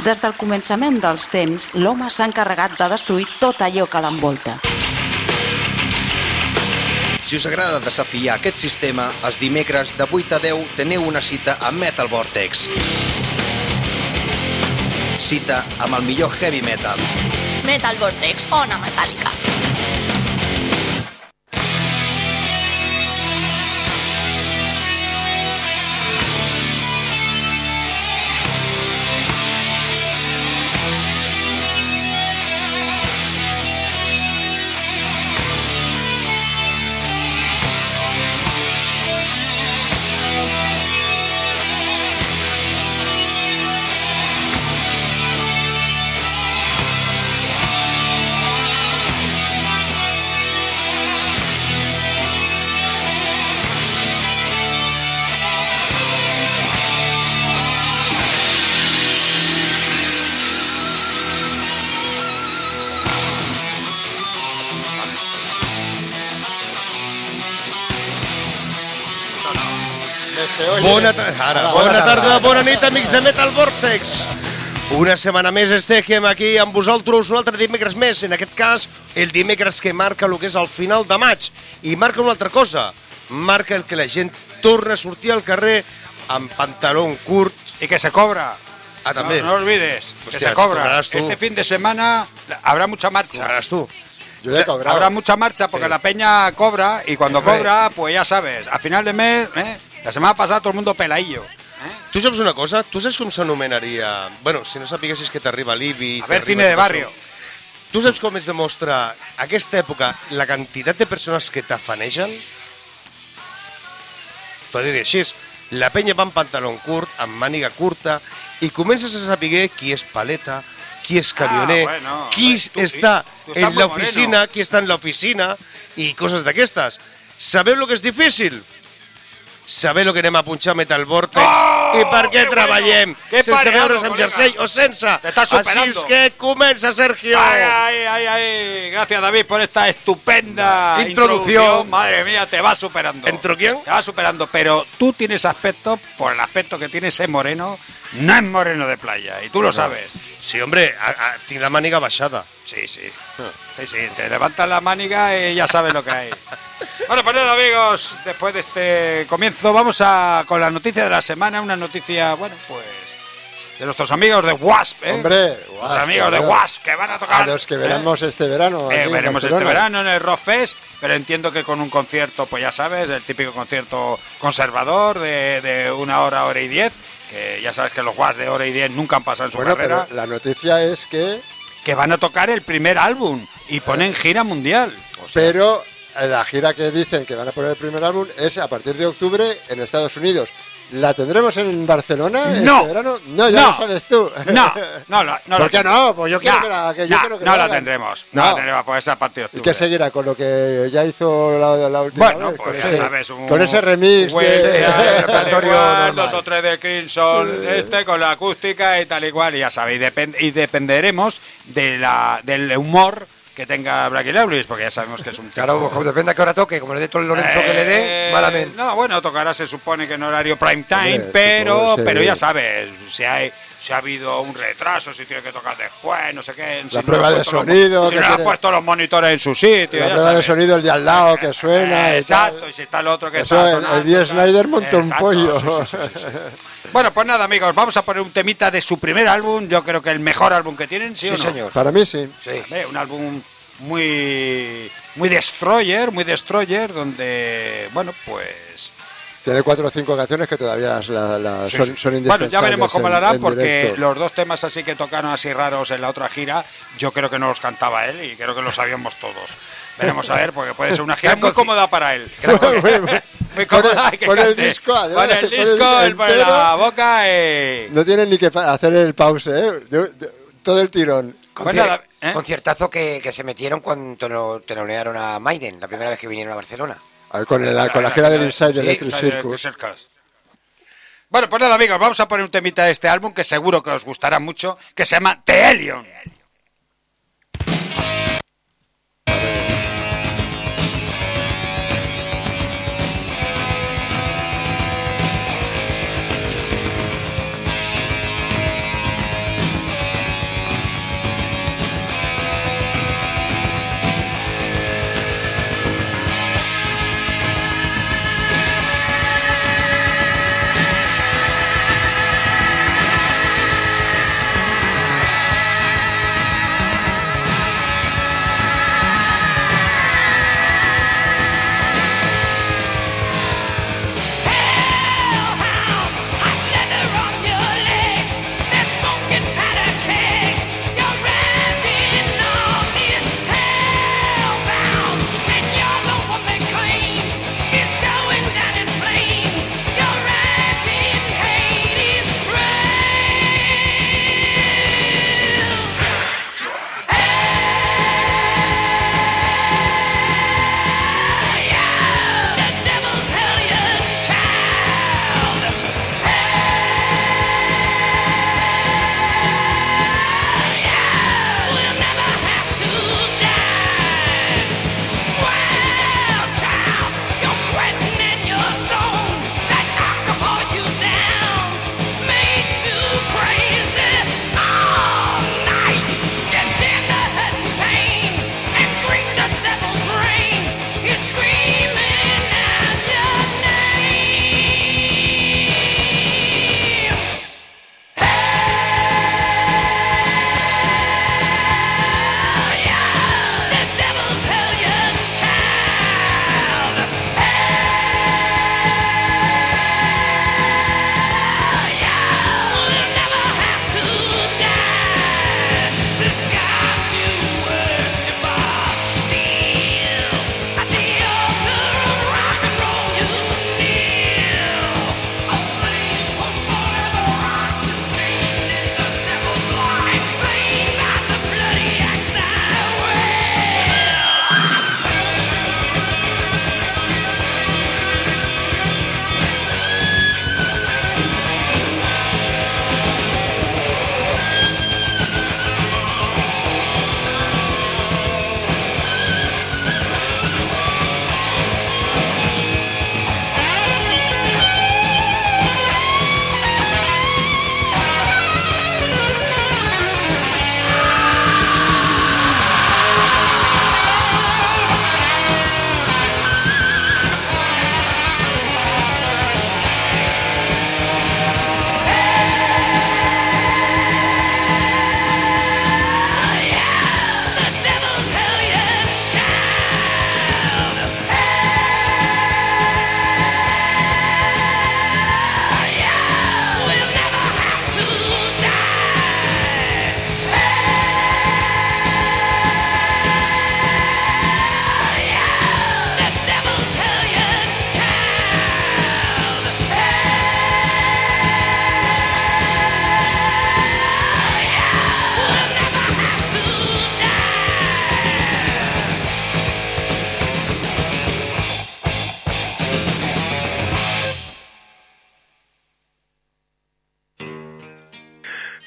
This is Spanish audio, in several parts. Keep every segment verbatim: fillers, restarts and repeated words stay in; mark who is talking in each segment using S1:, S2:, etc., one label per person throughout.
S1: Des del començament dels temps, l'home s'ha encarregat de destruir tot allò que l'envolta.
S2: Si us agrada desafiar aquest sistema, els dimecres de vuit a deu teniu una cita a Metal Vortex. Cita amb el millor heavy metal.
S3: Metal Vortex, ona metàl·lica.
S2: Bona, ta Ara, bona, bona tarda, bona nit, amics de Metal Vortex. Una setmana més estem aquí amb vosaltres, un altre dimecres més, en aquest cas, el dimecres que marca el que és el final de maig. I marca una altra cosa, marca el que la gent torna a sortir al carrer amb pantaló curt.
S4: I que se cobra.
S2: Ah, també.
S4: No, no olvides,
S2: Hostia,
S4: que se cobra.
S2: tú.
S4: Este fin de semana habrá mucha marcha.
S2: Cobrarás tú.
S5: Yo he cobrado.
S4: Habrá mucha marcha porque sí. La peña cobra y cuando
S2: Hombre.
S4: cobra, pues ya sabes, a final de mes, ¿eh? La setmana passada tot el mundo peladillo. Eh?
S2: Tu saps una cosa? Tu saps com s'anomenaria... Bueno, si no sapiguessis que t'arriba l'Ibi...
S4: A ver, cine de barrio.
S2: Tu saps com es demostra aquesta època la quantitat de persones que t'afanegen? T'ho he de dir així. La penya va amb pantaló curt, amb màniga curta, i comences a saber qui és paleta, qui és camioner,
S4: ah, bueno,
S2: qui
S4: tu,
S2: està
S4: tu
S2: en l'oficina, qui està en l'oficina, i coses d'aquestes. Sabeu el que és difícil? Saber lo que anem a punxar Metal Vortex
S4: oh,
S2: i per què treballem,
S4: bueno.
S2: sense veure's amb jersei o sense. Així és que comença, Sergio.
S4: Ay, ay, ay, ay. Gracias, David, por esta estupenda introducción. introducción. Madre mía, te va superando.
S2: ¿Entro quién?
S4: Te va superando, pero tú tienes aspecto, por el aspecto que tiene ese moreno, no es moreno de playa, y tú lo no. sabes.
S2: Sí, hombre, a, a, tiene la mániga baixada.
S4: Sí, sí. Sí, sí, te levantas la mániga y ya sabes lo que hay. Bueno, pues nada, amigos, después de este comienzo vamos a con la noticia de la semana, una noticia, bueno, pues de nuestros amigos de Wasp, ¿eh?
S5: Hombre,
S4: Wasp, nuestros amigos de Wasp que van a tocar.
S5: A los que veremos ¿eh? este verano.
S4: Eh, veremos este verano en el Rock Fest, pero entiendo que con un concierto, pues ya sabes, el típico concierto conservador de, de una hora, hora y diez, que ya sabes que los Wasp de hora y diez nunca han pasado en su
S5: bueno,
S4: carrera.
S5: Pero la noticia es que...
S4: Que van a tocar el primer álbum y ponen gira mundial.
S5: O sea, pero... La gira que dicen que van a poner el primer álbum es a partir de octubre en Estados Unidos. ¿La tendremos en Barcelona
S4: no,
S5: este verano? No, ya
S4: no,
S5: lo sabes tú.
S4: No, no, no. no
S5: ¿Por qué no? Pues yo quiero
S4: no,
S5: que la, que yo
S4: no,
S5: quiero que
S4: no
S5: la
S4: la tendremos. No,
S5: no
S4: la tendremos, pues esa a partir de octubre.
S5: ¿Y qué seguirá con lo que ya hizo la, la última
S4: bueno,
S5: vez?
S4: Bueno, pues
S5: con
S4: ya
S5: ese,
S4: sabes. Un,
S5: con ese remix
S4: de,
S5: de...
S4: de dos o tres de Crimson, este con la acústica y tal y cual. Y ya sabéis, depend, y dependeremos de la, del humor que tenga Blackie Lawless, porque ya sabemos que es un tipo...
S6: Claro, como depende a qué hora toque, como le dé todo el Lorenzo eh, que le dé, malamente.
S4: No, bueno, tocará, se supone que en horario prime time, Hombre, pero tipo, sí. pero ya sabes, si hay... Si ha habido un retraso, si tiene que tocar después, no sé qué.
S5: La
S4: si
S5: prueba
S4: no
S5: de sonido.
S4: Los, si no tiene... ha puesto los monitores en su sitio.
S5: La
S4: ya
S5: prueba
S4: sabes.
S5: de sonido, el de al lado que suena.
S4: Eh,
S5: y
S4: exacto,
S5: tal.
S4: y si está el otro que
S5: Eso
S4: está
S5: el,
S4: sonando.
S5: El Dee Snider montó un pollo.
S4: Sí, sí, sí, sí, sí. Bueno, pues nada, amigos, vamos a poner un temita de su primer álbum. Yo creo que el mejor álbum que tienen, ¿sí, sí o no?
S6: Señor.
S5: Para mí sí.
S6: sí.
S4: Ver, un álbum muy, muy destroyer, muy destroyer, donde, bueno, pues...
S5: Tiene cuatro o cinco canciones que todavía la, la,
S4: sí,
S5: son,
S4: sí.
S5: son indispensables.
S4: Bueno, ya veremos cómo lo harán, porque
S5: directo.
S4: Los dos temas así que tocaron así raros en la otra gira, yo creo que no los cantaba él y creo que lo sabíamos todos. Veremos a ver, porque puede ser una gira muy cómoda para él. Muy cómoda.
S5: Con el disco,
S4: además, con el disco, él pone la boca y...
S5: No tienen ni que hacer el pause, ¿eh? De, de, todo el tirón.
S6: Concier bueno, ¿eh? Conciertazo que, que se metieron cuando telonearon a Maiden, la primera vez que vinieron a Barcelona.
S5: A ver, con, el, la, con la gira del Inside Electric Circus.
S4: Bueno, pues nada, amigos, vamos a poner un temita de este álbum que seguro que os gustará mucho, que se llama The Hellion.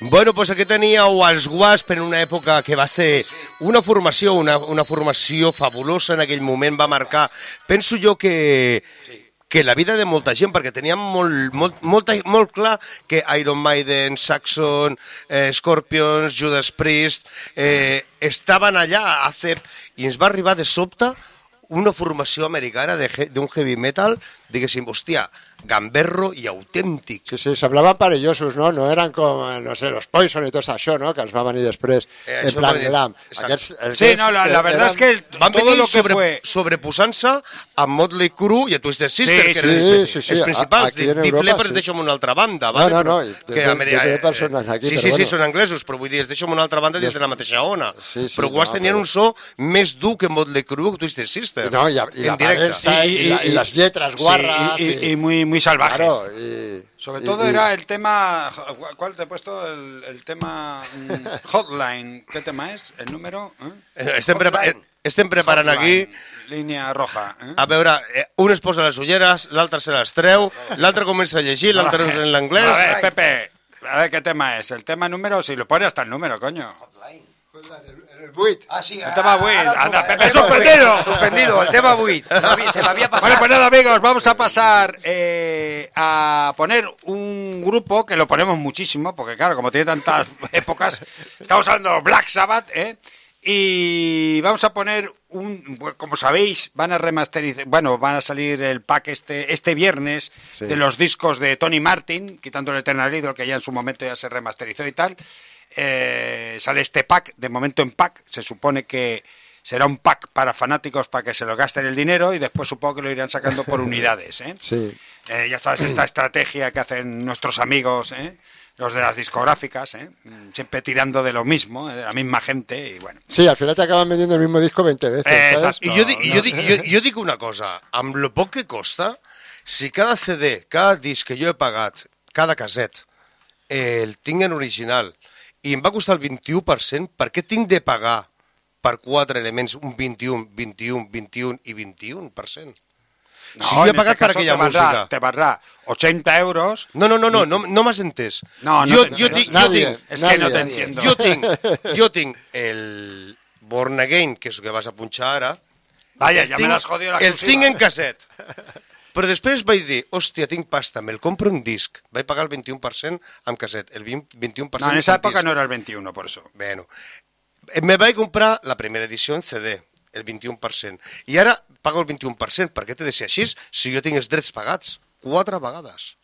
S2: Bueno, doncs aquí teníeu els Wasp en una època que va ser una formació, una, una formació fabulosa en aquell moment, va marcar, penso jo que, que la vida de molta gent, perquè teníem molt, molt, molt, molt clar que Iron Maiden, Saxon, eh, Scorpions, Judas Priest, eh, estaven allà a Acep, i ens va arribar de sobte una formació americana d'un heavy metal, diguéssim, hòstia, gamberro i autèntic.
S5: Sí, sí, semblaven perillosos, no? No eren com, no sé, los Poison i tot això, no? Que ens va venir després,
S2: eh,
S5: en plan
S2: venir,
S5: glam.
S2: Aquests,
S5: aquests,
S4: sí, no, la, la verdad es que el,
S2: van
S4: todo
S2: venir
S4: lo que
S2: sobre,
S4: fue...
S2: sobreposant-se a Motley Crue i a Twisted Sister,
S4: sí,
S2: que eren
S5: sí,
S2: els,
S5: sí, sí,
S2: els principals. Deep Leppard
S5: sí.
S2: es deixo en una altra banda.
S5: No,
S2: vale?
S5: no, no,
S2: però, que,
S5: Deep Leppard són aquí,
S2: sí,
S5: però
S2: sí, sí,
S5: bueno.
S2: són anglesos, però vull dir, es deixo en una altra banda des de la mateixa ona.
S5: Sí, sí,
S2: però Guas
S5: no,
S2: tenien
S5: però...
S2: un so més dur que Motley Crue que Twisted Sister.
S5: No, i, i la aparença i, i, i, i les lletres guarras.
S4: Sí, y, y, y muy, muy salvajes.
S5: Claro, y,
S4: Sobre
S5: y,
S4: todo
S5: y,
S4: era el tema... ¿Cuál te he puesto? El, el tema mm, Hotline. ¿Qué tema es? ¿El número? ¿Eh?
S2: Estem, prepa estem preparant
S4: Hotline,
S2: aquí...
S4: Línia roja. Eh?
S2: A veure, eh, un es posa les ulleres, l'altre se les treu, l'altre comença a llegir, l'altre en l'anglès...
S4: A ver, Pepe, a ver qué tema es. El tema número, si lo pone hasta el número, coño.
S5: el buit.
S6: Ah, sí.
S4: El tema buit. Anda, Pepe,
S6: el
S4: sorprendido.
S6: Sorprendido, el tema buit. Se me había- se me había pasado.
S4: Bueno, pues nada, amigos, vamos a pasar eh, a poner un grupo que lo ponemos muchísimo, porque claro, como tiene tantas épocas, estamos hablando de Black Sabbath, ¿eh? Y vamos a poner un, como sabéis, van a remasterizar, bueno, van a salir el pack este este viernes
S5: Sí.
S4: de los discos de Tony Martin, quitando el Eternal Idol, que ya en su momento ya se remasterizó y tal. Eh, sale este pack, de momento en pack, se supone que será un pack para fanáticos para que se lo gasten el dinero y después supongo que lo irán sacando por unidades, ¿eh?
S5: Sí.
S4: Eh, ya sabes, esta estrategia que hacen nuestros amigos, ¿eh? Los de las discográficas, ¿eh? Siempre tirando de lo mismo, ¿eh? De la misma gente y bueno.
S5: Sí, al final te acaban vendiendo el mismo disco veinte veces,
S4: Eh,
S5: ¿sabes?
S4: exacto.
S2: I jo, dic, jo, dic, jo, jo dic una cosa, amb lo poc que costa, si cada C D, cada disc que jo he pagat, cada caset, eh, el tinc en original, i em va costar el vint-i-u per cent, per què tinc de pagar per quatre elements un vint-i-u, vint-i-u, vint-i-u i vint-i-u per cent?
S4: No,
S2: si jo he
S4: en
S2: pagat
S4: este
S2: per
S4: caso
S2: aquella
S4: te valdrà,
S2: música...
S4: te valdrà ochenta euros.
S2: No, no, no, no, no, no m'has entès.
S4: No, no
S2: jo,
S4: te
S2: jo,
S4: entiendo.
S2: tinc, jo,
S5: Nadie.
S2: tinc,
S4: Es que no te
S5: Nadie.
S4: entiendo.
S2: jo tinc, jo tinc el Born Again, que és el que vas a punxar ara.
S4: Vaya,
S2: El
S4: ya
S2: tinc-
S4: me las jodido la
S2: El
S4: exclusiva.
S2: tinc en casset. Però després vaig dir, hòstia, tinc pasta, me'l compro en disc. Vaig pagar el vint-i-u per cent amb casset, el vint, vint-i-u per cent
S4: No, en esa
S2: en
S4: época
S2: disc.
S4: no era el veintiuno, por eso.
S2: Bueno, eh, me vaig comprar la primera edició en C D, el vint-i-u per cent. I ara pago el vint-i-u per cent. Per què t'he de ser així si jo tinc els drets pagats? Quatre vegades.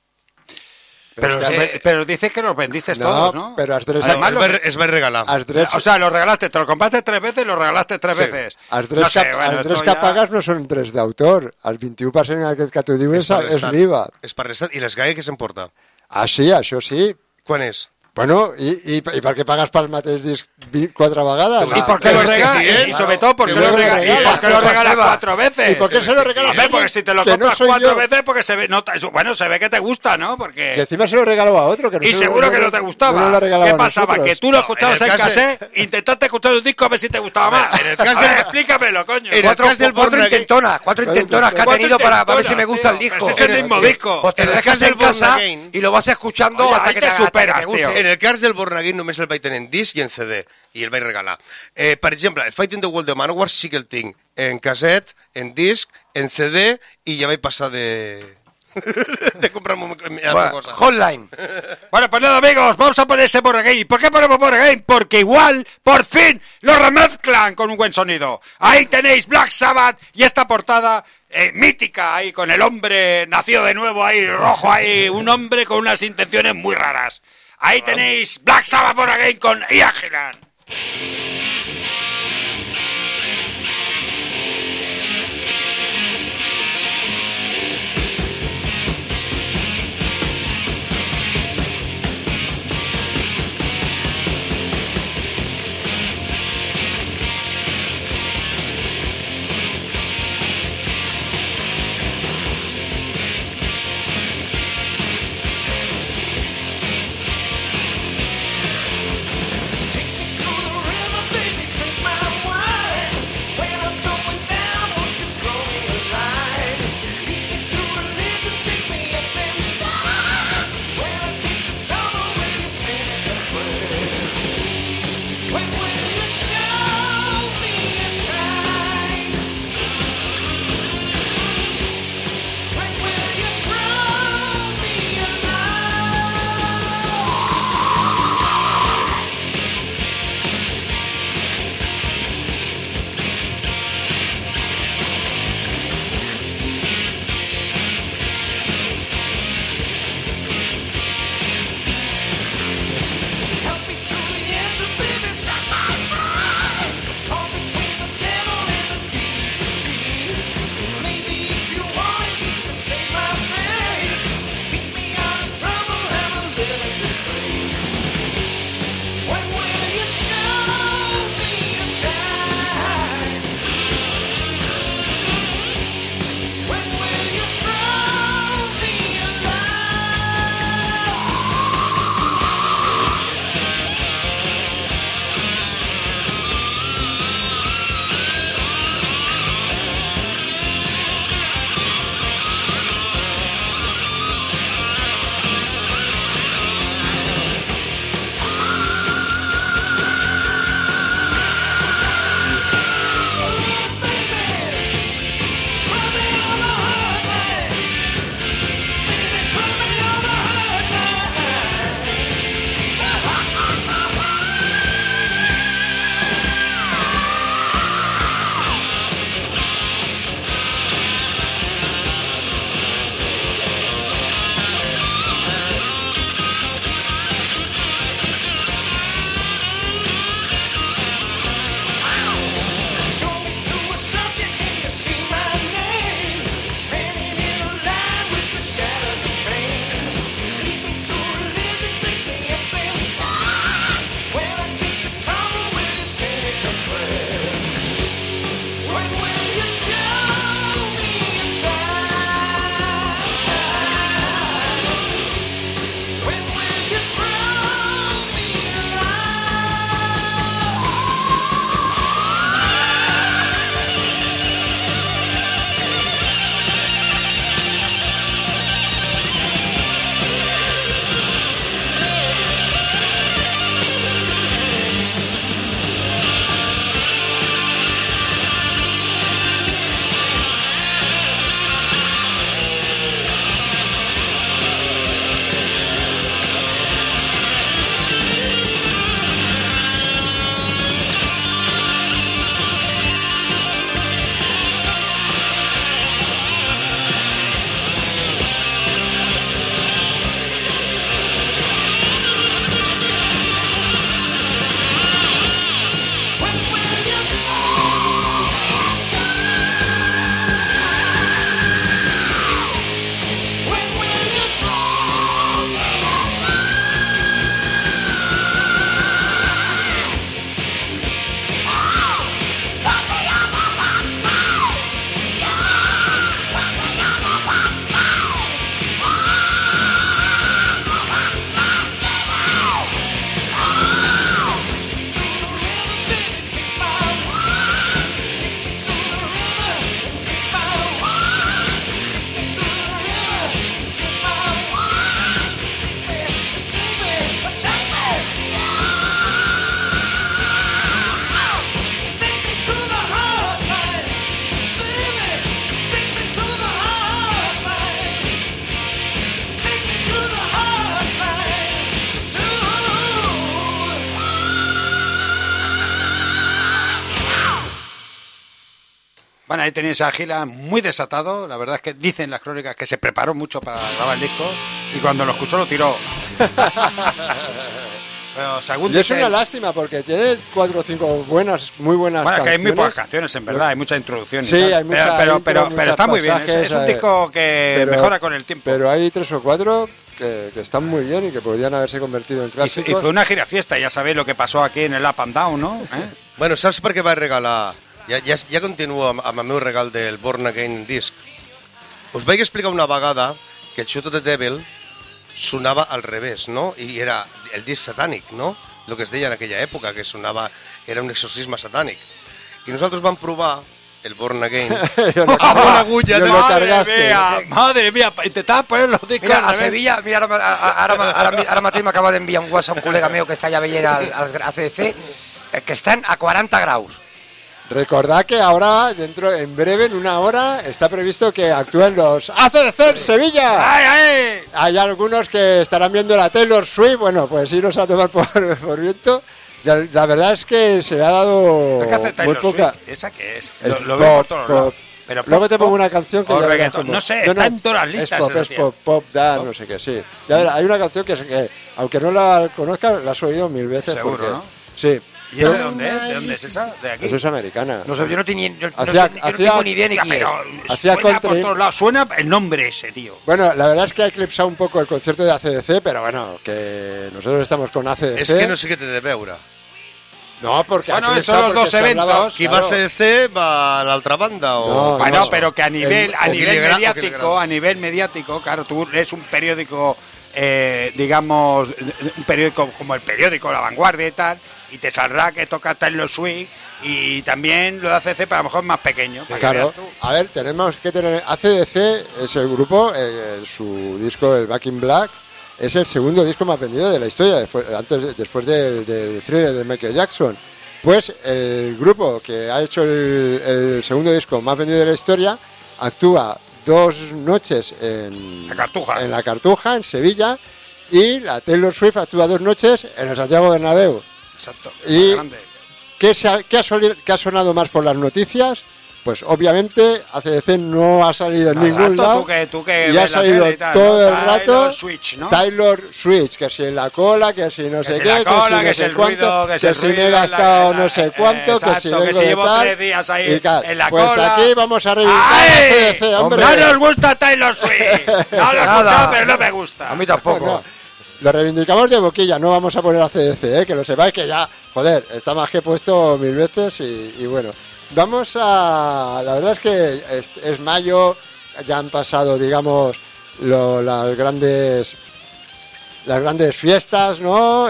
S4: Pero,
S5: es que-
S4: eh, pero dices que los vendiste
S5: No,
S4: todos, ¿no?
S5: pero has drets-
S4: Además,
S2: Es
S4: lo-
S2: vaig, es vaig regalar.
S5: Els drets,
S4: o sea, los regalaste, te lo compraste tres veces y los regalaste tres
S2: Sí.
S4: veces.
S5: els drets,
S4: No sé,
S5: que,
S4: bueno,
S5: els drets
S4: esto
S5: que
S4: ya-
S5: pagues no són drets d'autor. El vint-i-u per cent aquest que tu dius és,
S2: per
S5: és
S2: restat.
S5: l'I V A.
S2: És per restat. I les gaia que s'emporta?
S5: Ah, sí, això sí.
S2: Quan és?
S5: Bueno, i, i, i per què pagues pel mateix disc vi- quatre vegades?
S4: ¿Y por qué
S2: ¿Qué
S4: lo
S2: me
S4: regalas?
S2: estás diciendo?
S4: Y sobre todo, ¿por qué
S5: Que
S4: lo
S5: me
S4: regalas?
S5: regalas.
S4: ¿Y por qué lo regalas cuatro veces?
S5: ¿Y por qué se lo regalas
S4: Hombre,
S5: a mí?
S4: porque si te lo
S5: Que no
S4: compras
S5: soy
S4: cuatro
S5: yo.
S4: veces, porque se ve, no, bueno, se ve que te gusta, ¿no?
S5: Y
S4: Porque...
S5: encima se lo regaló a otro. Que no
S4: Y
S5: se
S4: seguro
S5: lo-
S4: que no te
S5: no
S4: gustaba.
S5: lo regalaba
S4: ¿Qué
S5: a
S4: pasaba?
S5: nosotros.
S4: Que tú lo escuchabas
S2: en
S4: en,
S2: el caso-
S4: cassette, intentaste escuchar el disco a ver si te gustaba más.
S2: en el caso
S4: A ver,
S2: del-
S4: explícamelo, coño.
S2: en el
S6: Cuatro,
S2: caso del
S6: cuatro
S2: Born Again-
S6: intentonas, cuatro intentonas que ha
S4: Cuatro
S6: tenido para, para ver si me
S4: intentonas,
S6: gusta el
S4: tío.
S6: disco.
S4: Ese es el
S6: En
S4: mismo
S6: sí.
S4: disco.
S6: Pues te
S2: En
S6: lo
S2: el
S6: dejas
S2: cas del
S6: en casa
S2: Born Again-
S6: y lo vas escuchando
S4: Oye,
S6: hasta
S4: ahí
S6: que
S4: te
S6: te, hasta que
S4: superas,
S6: te guste.
S4: tío.
S2: En el cas del Born Again només el vaig tenir en disc i en C D, i el vaig regalar. Eh, per exemple, el Fighting the World de Manowar sí que el tinc en caset, en disc, en C D, i ja vaig passar de... de comprar-me una
S6: Bueno,
S2: cosa.
S6: Hotline.
S4: Bueno, pues nada, amigos, vamos a poner ese Born Again. ¿Por qué ponemos Born Again? Porque igual, por fin, lo remezclan con un buen sonido. Ahí tenéis Black Sabbath y esta portada eh, mítica ahí con el hombre nacido de nuevo ahí, rojo ahí, un hombre con unas intenciones muy raras. Ahí tenéis Black Sabbath Born Again con Ian Gillan.
S7: Take me to the river.
S4: Bueno, ahí tenéis a Gila muy desatado. La verdad es que dicen las crónicas que se preparó mucho para grabar el disco y cuando lo escuchó lo tiró. Pero según
S5: y es
S4: dice,
S5: una lástima porque tiene cuatro o cinco buenas, muy buenas
S4: bueno,
S5: canciones.
S4: que hay muy pocas canciones, en verdad, hay mucha introducción.
S5: Sí,
S4: y tal.
S5: hay mucha
S4: pero,
S5: intro,
S4: pero, pero, pero está muy bien, es, es un disco que
S5: pero,
S4: mejora con el tiempo.
S5: Pero hay tres o cuatro que, que están muy bien y que podrían haberse convertido en clásicos.
S4: Y, y fue una gira fiesta, ya sabéis lo que pasó aquí en el Up and Down, ¿no? ¿Eh?
S2: Bueno, saps per què vaig regalar? Ja, ja, ja continuo amb, amb el meu regal del Born Again disc. Us vaig explicar una vegada que el Shoot of the Devil sonava al revés, no? I era el disc satànic, no? El que es deia en aquella època, que sonava, era un exorcisme satànic. I nosaltres vam provar el Born Again
S5: lo,
S2: amb una agulla de...
S5: cargaste.
S4: Madre mía, madre mía, intentaba poner los discos
S6: Mira,
S4: al
S6: a
S4: revés.
S6: Sevilla, mira, ara, ara, ara, ara, ara mateix m'acaba d'enviar un WhatsApp un col·lega meu que està allà veient al, al A C D C, eh, que están a cuarenta graus.
S5: Recordad que ahora, dentro, en breve, en una hora, está previsto que actúen los A C D C en Sevilla.
S4: ¡Ay, ay!
S5: Hay algunos que estarán viendo la Taylor Swift, bueno, pues iros a tomar por, por viento. La, la verdad es que se le ha dado
S4: ¿Qué hace
S5: muy
S4: Taylor
S5: poca...
S4: Swift? ¿Esa qué es?
S5: Es
S4: Lo, lo
S5: pop,
S4: veo por todos
S5: pop.
S4: lados. Pero
S5: Luego
S4: pop,
S5: te pongo
S4: pop,
S5: una canción que
S4: o
S5: ya verás
S4: reggaetón.
S5: cómo-
S4: No sé, está en todas las listas.
S5: Es pop,
S4: esa
S5: es
S4: tía.
S5: pop, pop, da,
S4: ¿Pop?
S5: no sé qué, sí. Ya verás, hay una canción que, que, aunque no la conozcas, la has oído mil veces.
S4: Seguro,
S5: porque-
S4: ¿no?
S5: Sí.
S4: ¿Y esa de
S5: Pero-
S4: dónde es? ¿De dónde es esa? ¿De aquí?
S5: Eso es americana.
S6: No sé, yo no tenía, yo, no
S5: Hacía-
S6: sé, yo no
S5: hacía-
S6: tengo ni idea ni
S4: Ya,
S6: quién es.
S4: pero
S5: Hacía
S4: suena por
S5: country.
S4: todos lados. Suena el nombre ese, tío.
S5: Bueno, la verdad es que ha eclipsado un poco el concierto de A C D C, pero bueno, que nosotros estamos con A C D C.
S2: És que no sé què té de veure.
S5: No, porque ha
S4: Bueno,
S5: eclipsado
S4: son los
S5: porque
S4: dos
S5: se hablaba-
S4: eventos.
S2: Qui va a C D C va a l'altra banda? O...
S5: No,
S4: Bueno,
S5: no.
S4: pero que a nivel,
S5: El-
S4: a
S2: o que
S4: nivel
S2: le gra- o que le
S4: mediático,
S2: graba.
S4: a nivel mediático, claro, tú lees un periódico, eh, digamos, un periódico como el periódico La Vanguardia y tal, y te saldrá que toca Taylor Swift y también lo de A C D C, pero a lo mejor es más pequeño. para que
S5: Claro,
S4: veas tú.
S5: a ver, tenemos que tener... A C D C es el grupo, el- su disco, el Back in Black, es el segundo disco más vendido de la historia, después, antes, de- después del, del Thriller de Michael Jackson. Pues el grupo que ha hecho el, el segundo disco más vendido de la historia actúa dos noches en
S4: La Cartuja.
S5: en la Cartuja, en Sevilla, y la Taylor Swift actúa dos noches en el Santiago Bernabéu.
S4: Exacto.
S5: Y-
S4: grande.
S5: ¿Qué, se ha, qué ha soli- qué ha sonado más por las noticias? Pues obviamente A C D C no ha salido en ningún
S4: Exacto,
S5: lado
S4: tú que, tú que
S5: y ha
S4: ves la
S5: salido
S4: tele y tal,
S5: todo
S4: ¿no?
S5: el rato
S4: Taylor Switch, ¿no?
S5: Taylor Switch, que si en la cola, que si no
S4: Que
S5: sé
S4: si
S5: qué,
S4: la cola,
S5: que si
S4: que
S5: no
S4: si
S5: sé
S4: el
S5: cuánto,
S4: ruido, que si el
S5: si me
S4: ruido
S5: he
S4: en la-
S5: gastado
S4: en la-
S5: no sé cuánto, que si
S4: exacto, que
S5: vengo
S4: si
S5: de
S4: llevo
S5: tal,
S4: tres días ahí
S5: y tal.
S4: en la
S5: Pues
S4: cola.
S5: aquí vamos a reivindicar a
S4: ¡Ay!
S5: C D C, hombre.
S4: No nos gusta Taylor Swift. No lo he
S6: Nada.
S4: escuchado, pero no me gusta.
S6: A mí tampoco.
S5: No, lo reivindicamos de boquilla, no vamos a poner a C D C, ¿eh? Que lo sepáis que ya, joder, está más que puesto mil veces y, y bueno. Vamos a... La verdad es que es, es mayo, ya han pasado, digamos, lo- las grandes las grandes fiestas, ¿no?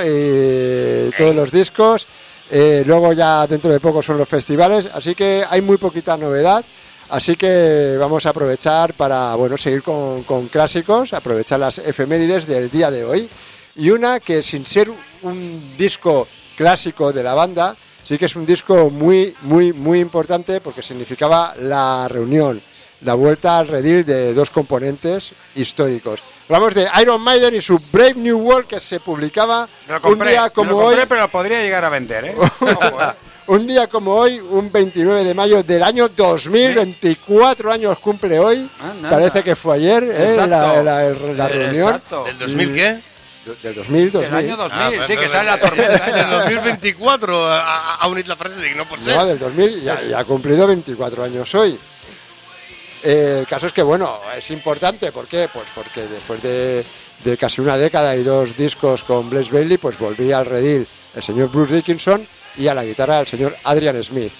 S5: Y todos los discos. Eh, luego ya dentro de poco son los festivales, así que hay muy poquita novedad. Así que vamos a aprovechar para, bueno, seguir con, con clásicos, aprovechar las efemérides del día de hoy. Y una que sin ser un disco clásico de la banda, sí que es un disco muy, muy, muy importante porque significaba la reunión, la vuelta al redil de dos componentes históricos. Hablamos de Iron Maiden y su Brave New World, que se publicaba
S4: Me lo
S5: un
S4: compré,
S5: día
S4: me
S5: como
S4: lo compré,
S5: hoy.
S4: pero lo podría llegar a vender, ¿eh? Ojo, ¿eh?
S5: Un día como hoy, un veintinueve de mayo del año dos mil, veinticuatro años cumple hoy.
S4: Anda.
S5: Parece que fue ayer, ¿eh?
S4: Exacto.
S5: la, la- la
S4: Eh,
S5: reunión.
S4: Exacto.
S2: ¿Del dos mil qué?
S5: Del dos mil, dos
S4: Del
S5: mil.
S4: año dos mil,
S2: Ah,
S4: sí,
S2: pues,
S4: que
S2: pues,
S4: sale la
S2: pues,
S4: tormenta.
S2: El
S4: esa.
S2: dos mil veinticuatro ha, ha unit la frase de que no pot ser.
S5: No, del dos mil ya, ya ha cumplido veinticuatro años hoy. Eh, el caso es que, bueno, es importante. ¿Por qué? Pues porque después de, de casi una década y dos discos con Blaze Bayley, pues volvía al redil el señor Bruce Dickinson y a la guitarra el señor Adrian Smith.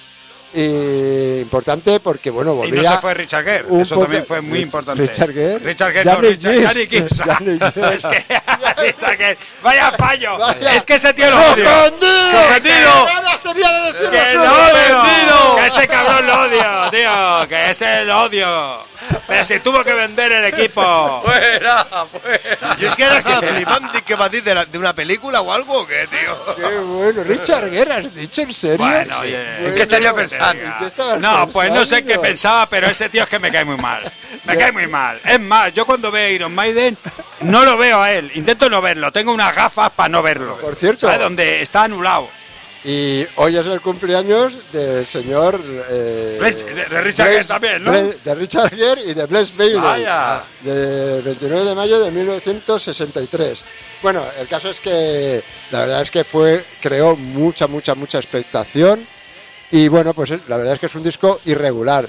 S5: Y importante porque, bueno,
S4: Y
S5: volvía...
S4: no se fue Richard Gere,
S5: un
S4: eso
S5: poco-
S4: también fue muy
S5: Rich-
S4: importante.
S5: Richard Gere.
S4: Richard Gere, no,
S5: Janet
S4: Richard
S5: Gibbs.
S4: Janet Gibbs.
S5: Janet Gibbs.
S4: Es que Richard Gere, vaya fallo.
S5: Vaya.
S4: Es que ese tío lo odio.
S5: ¡Confundido!
S4: ¡Confundido!
S5: ¡Qué ganas tenía de decirlo,
S4: ¡Que
S5: Julio!
S4: lo odio! ¡Que ese cabrón lo odio, tío! ¡Que ese lo odio! Pero si tuvo que vender el equipo.
S6: Fuera, fuera.
S2: Yo es que ahora estaba flipando y que va a decir de, la- de una película o algo, o ¿qué, tío?
S5: Qué bueno, Richard Gere, ¿has dicho en serio?
S4: Bueno,
S5: Sí.
S4: oye,
S6: ¿en qué estaría
S5: Bueno,
S6: pensando?
S5: ¿en qué estabas
S4: No, pues no sé qué
S5: pensando?
S4: pensaba, pero ese tío es que me cae muy mal. Me cae muy mal. Es más, yo cuando veo a Iron Maiden, no lo veo a él. Intento no verlo. Tengo unas gafas para no verlo.
S5: Por cierto.
S4: ¿Sabes? Donde está anulado.
S5: Y hoy es el cumpleaños del señor... Eh,
S4: Blaze, de, de Richard Gere también, ¿no?
S5: Blaze, de Richard Gere y de Blaze Bayley.
S4: Vaya.
S5: Del veintinueve de mayo de mil novecientos sesenta y tres. Bueno, el caso es que la verdad es que fue creó mucha, mucha, mucha expectación. Y bueno, pues la verdad es que es un disco irregular.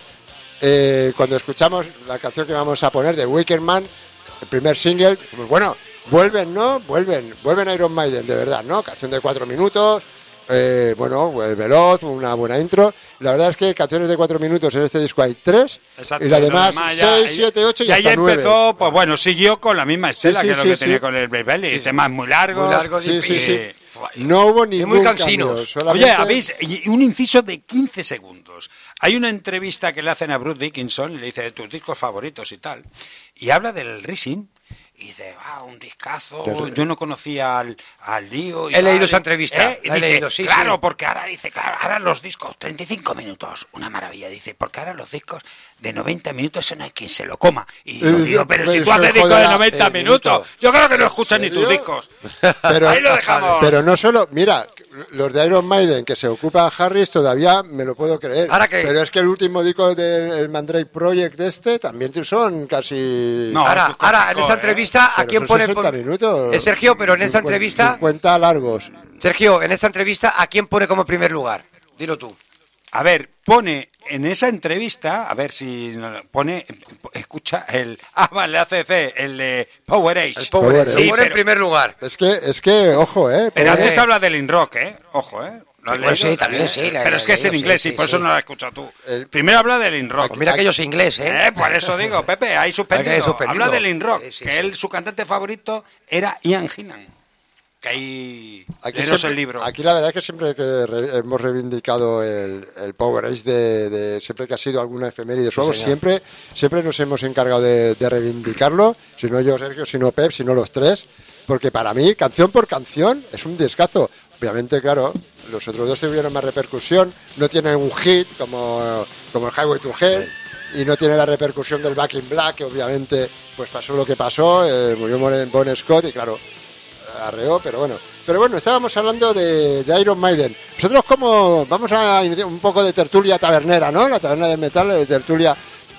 S5: Eh, cuando escuchamos la canción que vamos a poner de Wicker Man, el primer single, pues bueno, vuelven, ¿no? Vuelven, vuelven Iron Maiden, de verdad, ¿no? Canción de cuatro minutos... Eh, bueno, pues veloz, una buena intro. La verdad es que canciones de cuatro minutos en este disco hay tres.
S4: Exacto,
S5: y las demás seis, siete, ocho y, y hasta nueve.
S4: Y ahí empezó, pues bueno, siguió con la misma estela
S5: sí, sí,
S4: que lo
S5: sí,
S4: que
S5: sí.
S4: tenía con el Blaze Bayley.
S6: Sí.
S4: Temas muy largos.
S6: Muy largos
S5: sí,
S6: y,
S5: sí,
S6: y,
S5: sí.
S6: eh,
S5: No hubo ningún
S6: muy cansinos.
S5: cambio, solamente...
S4: Oye, habéis y un inciso de quince segundos. Hay una entrevista que le hacen a Bruce Dickinson, le dice de tus discos favoritos y tal, y habla del Rising. Y dice, ah, un discazo,
S5: Del...
S4: yo no conocía al, al lío. Y
S6: he
S4: tal,
S6: leído
S4: y,
S6: esa entrevista,
S4: ¿eh? Y
S6: la he
S4: dice,
S6: leído, sí,
S4: claro,
S6: sí.
S4: porque ahora dice, claro, ahora los discos, treinta y cinco minutos, una maravilla, dice, porque ahora los discos de noventa minutos, eso no hay quien se lo coma. Y yo
S5: Eh,
S4: digo, pero si
S5: pero
S4: tú haces
S5: se
S4: discos de
S5: joderá,
S4: noventa
S6: eh,
S4: minutos,
S6: minuto.
S4: yo creo que no escuchas ni tus
S5: ¿Serio?
S4: discos.
S5: Pero,
S4: Ahí lo dejamos.
S5: pero no solo, mira, los de Iron Maiden que se ocupa Harris todavía me lo puedo creer.
S6: ¿Ahora qué?
S5: Pero es que el último disco del Mandrake Project este también son casi...
S4: No,
S6: ahora,
S4: discos,
S6: ahora, en
S4: discos,
S6: esa
S4: eh.
S6: entrevista, ¿a
S5: pero
S6: quién
S5: son
S6: pone?
S5: sesenta
S6: por-
S5: minutos.
S6: Eh, Sergio, pero en esta
S5: cincuenta
S6: entrevista,
S5: cincuenta largos.
S6: Sergio, en esta entrevista, ¿a quién pone como primer lugar? Dilo tú.
S4: A ver, pone en esa entrevista, a ver si pone, escucha el, ah, vale, A C C, el de Power Age.
S6: El Power
S5: Power
S6: se
S4: Age.
S6: pone
S4: Sí,
S6: en primer lugar.
S5: Es que, es que, ojo, eh.
S4: Pero
S5: Power-
S4: antes habla del in-rock, ¿eh? Ojo, ¿eh? ¿Lo has
S6: Sí, pues
S4: leído?
S6: sí, también sí, la-
S4: Pero
S6: la
S4: es que
S6: he
S4: es en
S6: leído,
S4: inglés
S6: sí,
S4: y
S6: sí,
S4: por eso
S6: sí.
S4: no la has escuchado tú.
S5: El-
S4: Primero habla del in-rock.
S6: Pues mira que yo soy inglés, ¿eh?
S4: Eh, por eso digo, Pepe, ahí suspendido.
S6: Hay que suspendido.
S4: Habla del in-rock,
S6: Sí, sí,
S4: que
S6: sí.
S4: él, su cantante favorito era Ian Hinnan. Que ahí...
S5: Aquí,
S4: leeros
S5: siempre-
S4: el libro.
S5: aquí la verdad es que siempre que re- hemos reivindicado el, el Power Age de, de siempre que ha sido alguna efeméride o algo,
S6: señor.
S5: siempre, siempre nos hemos encargado de, de reivindicarlo, si no yo, Sergio, si no Pep, si no los tres, porque para mí, canción por canción, es un discazo. Obviamente, claro, los otros dos tuvieron más repercusión, no tienen un hit como, como el Highway to Hell, y no tiene la repercusión del Back in Black, que obviamente pues pasó lo que pasó, eh, murió Bon Scott y claro, arreó, pero bueno. Pero bueno, estábamos hablando de, de Iron Maiden. Nosotros como vamos a iniciar un poco de tertulia tabernera, ¿no? La taberna del metal, de tertulia.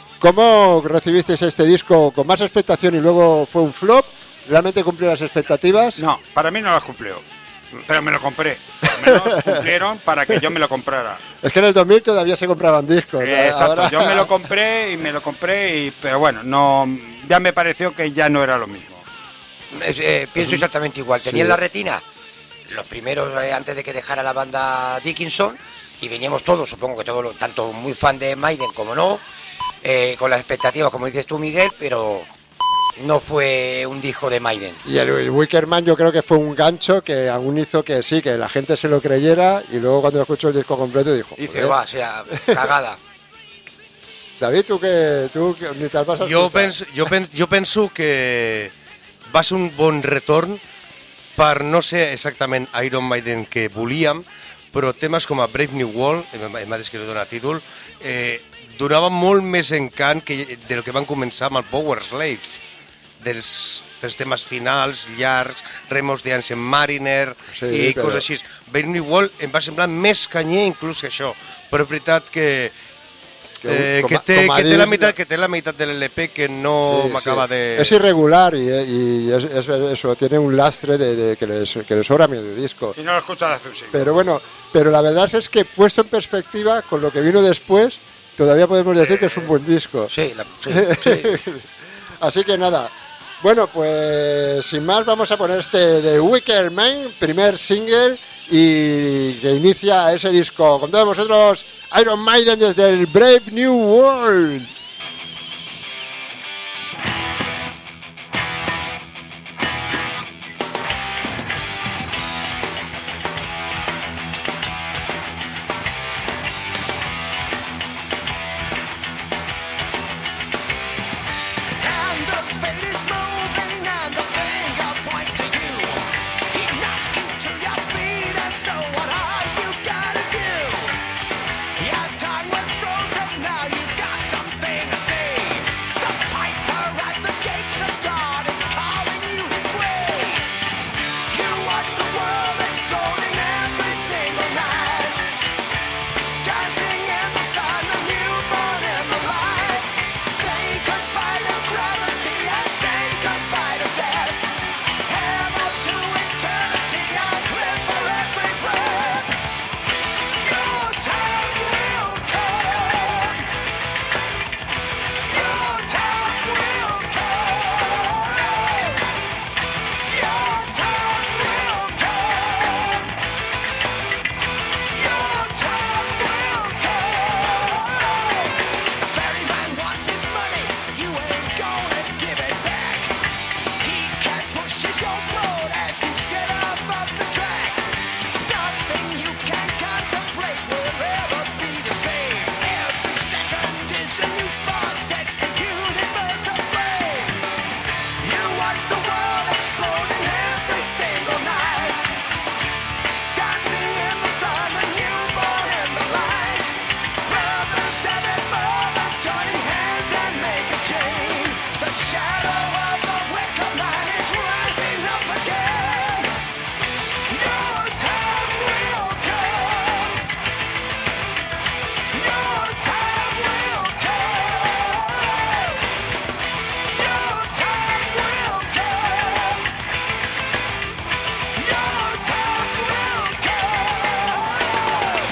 S5: ¿Cómo recibisteis este disco con más expectación y luego fue un flop? ¿Realmente cumplió las expectativas?
S4: No, para mí no las cumplió. Pero me lo compré. Al menos cumplieron para que yo me lo comprara.
S5: Es que en el dos mil todavía se compraban discos.
S4: Eh, exacto,
S5: Ahora-
S4: yo me lo compré y me lo compré, y, pero bueno, no, ya me pareció que ya no era lo mismo.
S6: Es, eh, pienso exactamente igual. Tenía
S5: Sí.
S6: en la retina los primeros, eh, antes de que dejara la banda Dickinson, y veníamos todos, supongo que todos, los- tanto muy fan de Maiden como no, eh, con las expectativas, como dices tú, Miguel, pero no fue un disco de Maiden.
S5: Y el, el Wicker Man yo creo que fue un gancho que aún hizo que sí, que la gente se lo creyera y luego cuando escuchó el disco completo dijo...
S6: Dice,
S5: "Joder".
S6: va, o sea, cagada.
S5: David, ¿tú qué? ¿Tú qué- ni te has pasado
S2: Jo
S5: escuchar?
S2: penso, jo, pen, jo penso que va ser un bon retorn per no ser exactament Iron Maiden que volíem, però temes com a Brave New World, em va descriure donar títol, eh, donava molt més encant que, del que van començar amb el Power Slave, dels, dels temes finals, llargs, remos de Ancient Mariner
S5: Sí,
S2: i
S5: però-
S2: coses així. Brave New World em va semblar més canyer inclús que això, però és veritat que
S5: Que
S2: Eh,
S5: com
S2: que,
S5: a-
S2: té,
S5: com a
S2: que, té la
S5: disc-
S2: meitat, que té la meitat de l'L P que no
S5: Sí,
S2: m'acaba
S5: sí.
S2: de...
S5: Es irregular y, y es, es eso, tiene un lastre de, de que, les, que les sobra medio disco.
S4: Y no lo escuchas hace un siglo.
S5: Pero bueno, pero la verdad es que puesto en perspectiva con lo que vino después, todavía podemos decir que es un buen disco.
S6: Sí, la- sí, sí.
S5: Así que nada. Bueno, pues sin más vamos a poner este de Wicker Man, primer single y que inicia ese disco. Con todos vosotros, Iron Maiden desde el Brave New World.
S7: And the fate is moving and the finger points to you. He knocks you to your feet and so what are you gonna do? Your tongue was frozen, now you've got something makes the world exploding every single night. Dancing in the sun, the newborn in the light. Brothers and mothers joining hands and make a chain. The shadow of the wicker man is rising up again. Your time will come. Your time will come. Your time will come. Your time will come.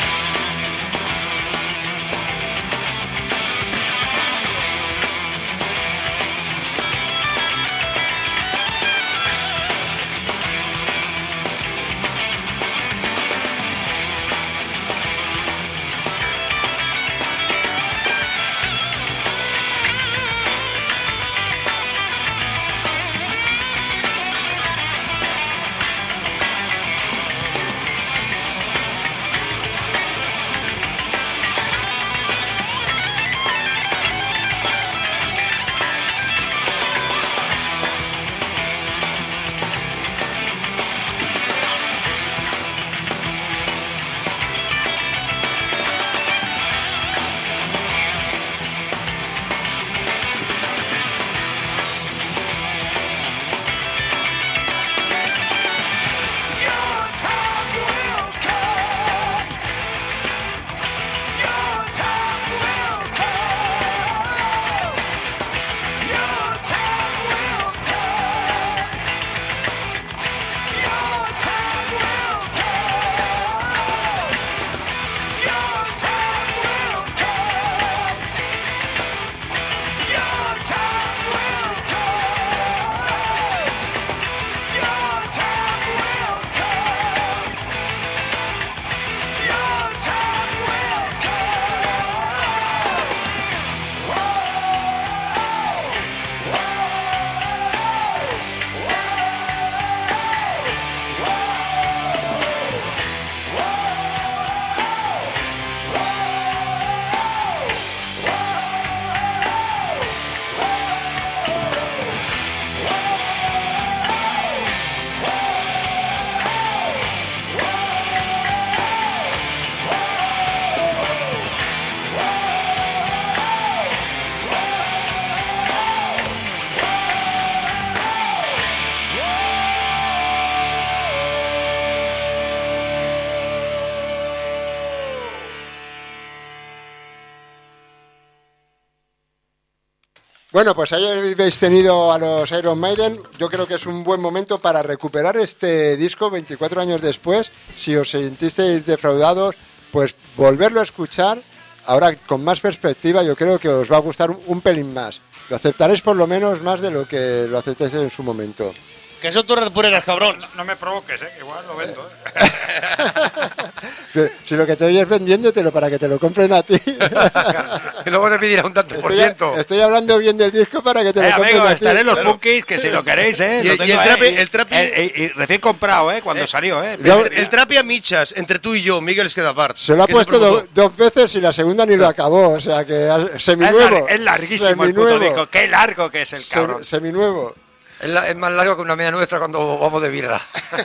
S7: Your time will come. Your time will come. Your time will come. Your time will come. Your time will come. Your time will come. Your time will come. Your time will
S5: Bueno, pues ahí habéis tenido a los Iron Maiden. Yo creo que es un buen momento para recuperar este disco veinticuatro años después. Si os sentisteis defraudados, pues volverlo a escuchar. Ahora con más perspectiva, yo creo que os va a gustar un, un pelín más. Lo aceptaréis por lo menos más de lo que lo aceptáis en su momento.
S2: Que eso tú repureras, cabrón.
S4: No, no me provoques, ¿eh? Igual lo vendo, ¿eh?
S5: Si, si lo que te oyes vendiéndotelo para que te lo compren a ti.
S6: Y luego te pedirá un tanto por
S5: Estoy,
S6: ciento.
S5: estoy hablando bien del disco para que te
S4: Eh,
S5: lo compren
S4: amigo,
S5: a ti.
S4: estaré en los
S2: Claro.
S4: punkis, que si lo queréis, ¿eh?
S2: Y-
S4: Lo
S2: y
S4: tengo,
S2: el
S4: ¿eh?
S2: trapi-
S4: Y-
S2: el trapi-
S4: eh, eh, y recién comprado, ¿eh? Cuando salió, ¿eh?
S5: Yo-
S2: El, el trapi a michas, entre tú y yo, Miguel es queda apart.
S5: Se lo ha
S2: Que
S5: puesto
S2: preguntó.
S5: do- dos veces y la segunda ni lo acabó. O sea que ha-
S4: Es,
S5: seminuevo.
S4: lar- es larguísimo el puto
S5: seminuevo.
S4: disco. Qué largo que es el
S5: Sem-
S4: cabrón.
S5: Seminuevo.
S6: Es, la- es más largo que una media nuestra cuando vamos de birra.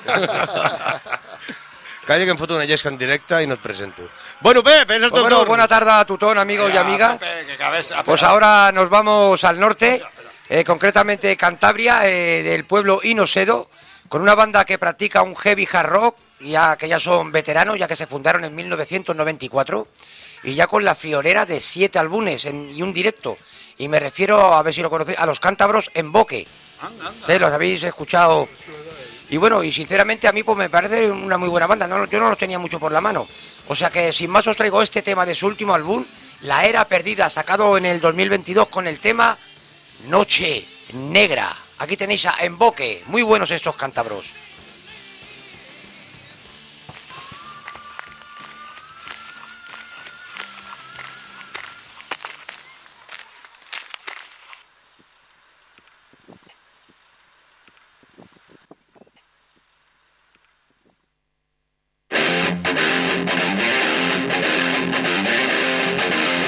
S2: Calla que em foto una llesca en directe i no et presento. Bueno, Pep, és el
S6: Pues
S2: teu
S6: bueno,
S2: torn.
S6: buena tarde a Tutón, amigos y
S4: Mira,
S6: amigas.
S4: Pepe, que cabeza-
S6: Pues ahora nos vamos al norte, eh, concretamente Cantabria, eh, del pueblo Inosedo, con una banda que practica un heavy hard rock, ya que ya son veteranos, ya que se fundaron en mil novecientos noventa y cuatro, y ya con la friolera de siete álbumes en- y un directo. Y me refiero, a ver si lo conocéis, a los cántabros en Boque. ¿Sí? Los habéis escuchado. Y bueno, y sinceramente a mí pues me parece una muy buena banda. No, yo no los tenía mucho por la mano. O sea que sin más os traigo este tema de su último álbum, La Era Perdida, sacado en el dos mil veintidós con el tema Noche Negra. Aquí tenéis a Emboque. Muy buenos estos cántabros.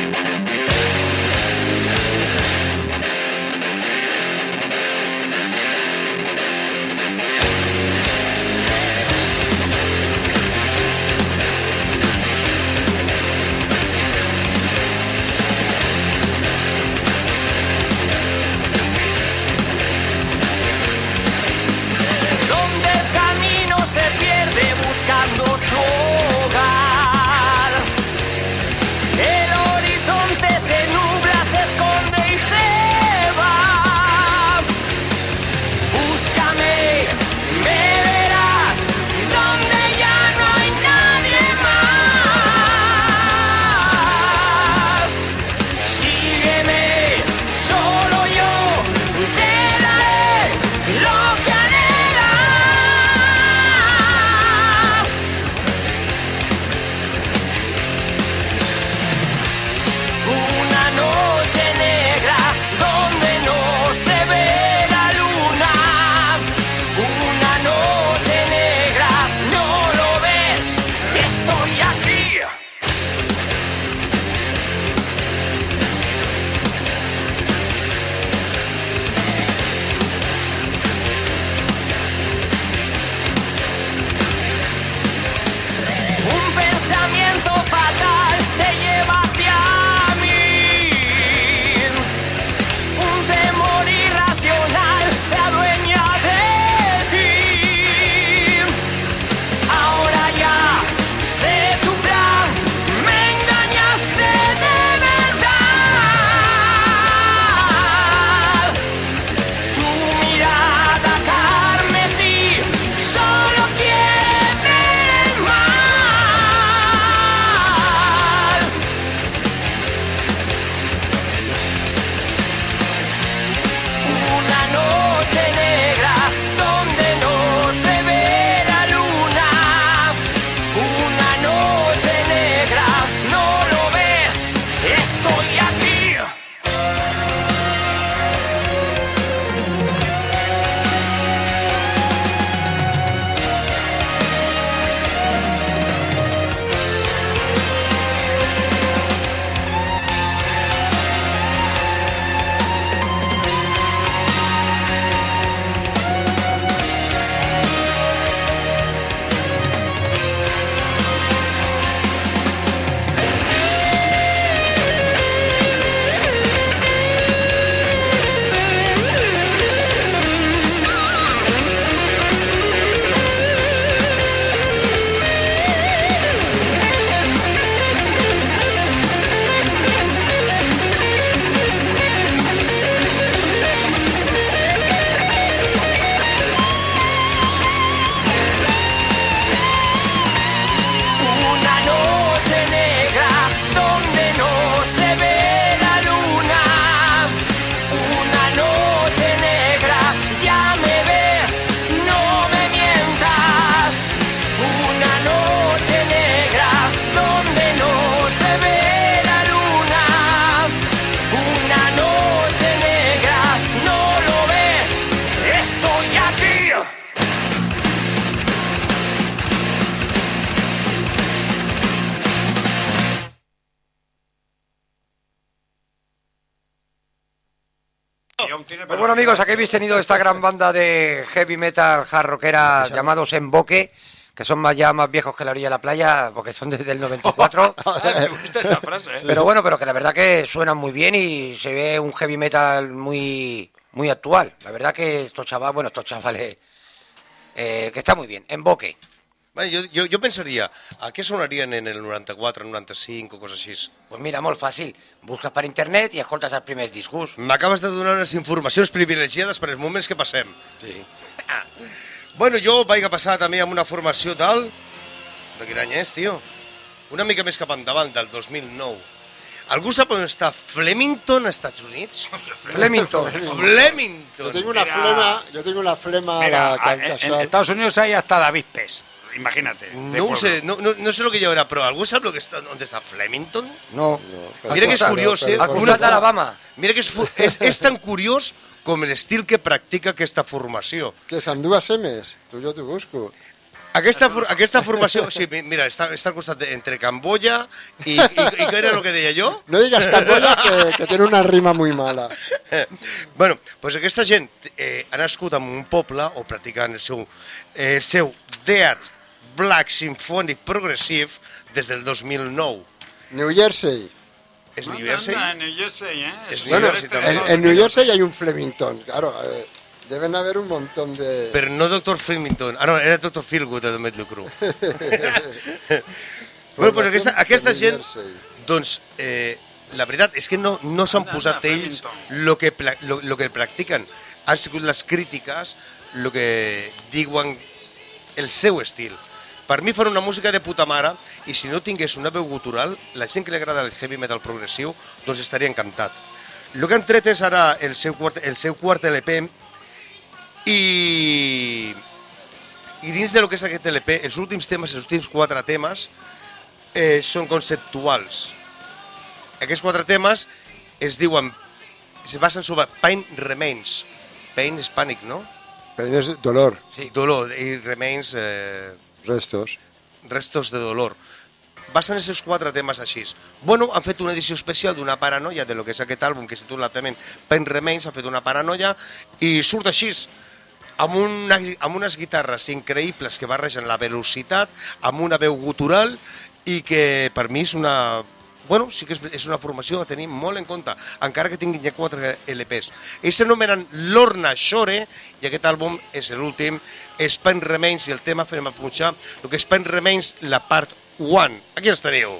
S7: Thank
S6: Pues bueno, amigos, aquí habéis tenido esta gran banda de heavy metal hard rockera llamados Emboque, que son más ya más viejos que la orilla de la playa, porque son desde el noventa y cuatro.
S4: Me gusta esa frase, ¿eh?
S6: Pero bueno, pero que la verdad que suenan muy bien y se ve un heavy metal muy, muy actual. La verdad que estos chavales, bueno, estos chavales, eh, que está muy bien. Emboque.
S2: Bé, jo, jo, jo pensaria, a què sonarien en el noranta-quatre, noranta-cinc o coses així?
S6: Pues mira, molt fàcil. Busques per internet i escoltes els primers discos.
S2: M'acabes de donar unes informacions privilegiades per els moments que passem.
S6: Sí.
S2: Bueno, jo vaig a passar també amb una formació tal... De quin any és, tio? Una mica més cap endavant, del dos mil nou. Algú sap on està Flemington, als Estats Units?
S6: Flemington.
S2: Flemington!
S5: Yo tengo una
S4: Mira.
S5: flema, yo tengo una flema
S4: Mira,
S5: a
S4: en, en
S5: casar.
S4: Estados Unidos hay hasta David Pes. Imagínate. de
S2: No ho
S4: pueblo.
S2: sé, no, no, no sé lo que hi haurà, però algú sap lo que està, on està Flemington?
S6: No.
S5: pero-
S2: Mira que és
S5: pero-
S2: curiós, eh?
S5: pero-
S6: Al
S5: pero-
S6: costat d'Alabama.
S2: Mira que és, fu- és, és tan curiós com l'estil que practica aquesta formació.
S5: Que son dos emes, tú yo te busco.
S2: Aquesta, for- aquesta formació, sí, mi- mira, està, està al costat de, entre Camboya i, i, i què era el que deia jo?
S5: No digas Camboya que, que tiene una rima muy mala.
S2: Bueno, doncs aquesta gent eh, ha nascut en un poble o practicant el seu, eh, el seu Death Black Symphonic Progressive des del dos mil nou.
S5: New Jersey.
S2: És New Jersey?
S4: Anda, New Jersey, ¿eh?
S2: Es
S4: Eso
S2: New
S5: Bueno,
S2: Jersey
S4: es de
S2: también.
S5: en,
S4: Estados
S5: en New
S4: Unidos.
S5: Jersey hay un Flemington, claro. eh, deben haber un montón de...
S2: Però no doctor Flemington. Ah, no, era doctor Feelgood, de Mötley Crüe. Bueno, doncs aquesta, aquesta gent, doncs, eh, la veritat és que no, no s'han
S4: Anda,
S2: posat
S4: anda,
S2: ells
S4: Flemington.
S2: lo que, pla- lo, lo que practiquen. Han sigut les crítiques el que diuen el seu estil. Per mi fan una música de puta mare i si no tingués una veu gutural, la gent que li agrada el heavy metal progressiu, doncs estaria encantat. El que han tret és ara el seu quart, el seu quart L P i, i dins de lo que és aquest L P, els últims temes, els últims quatre temes, eh, són conceptuals. Aquests quatre temes es diuen, es basen sobre Pain Remains. Pain és pànic, no?
S5: Pero es dolor,
S6: Sí.
S2: Dolor, i Remains, eh,
S5: restos.
S2: restos de dolor. Basen aquests quatre temes així. Bueno, han fet una edició especial d'una paranoia de lo que és aquest àlbum, que es titula també Pain Remains, han fet una paranoia, i surt així, amb, una, amb unes guitarres increïbles que barregen la velocitat, amb una veu gutural, i que per mi és una... Bueno, sí que és, és una formació a tenir molt en compte, encara que tinguin ja quatre L Ps. Ells s'anomenen Lorna Shore, i aquest àlbum és l'últim, és Pain Remains, i el tema farem a punxar el que és Pain Remains, la part un. Aquí els teniu.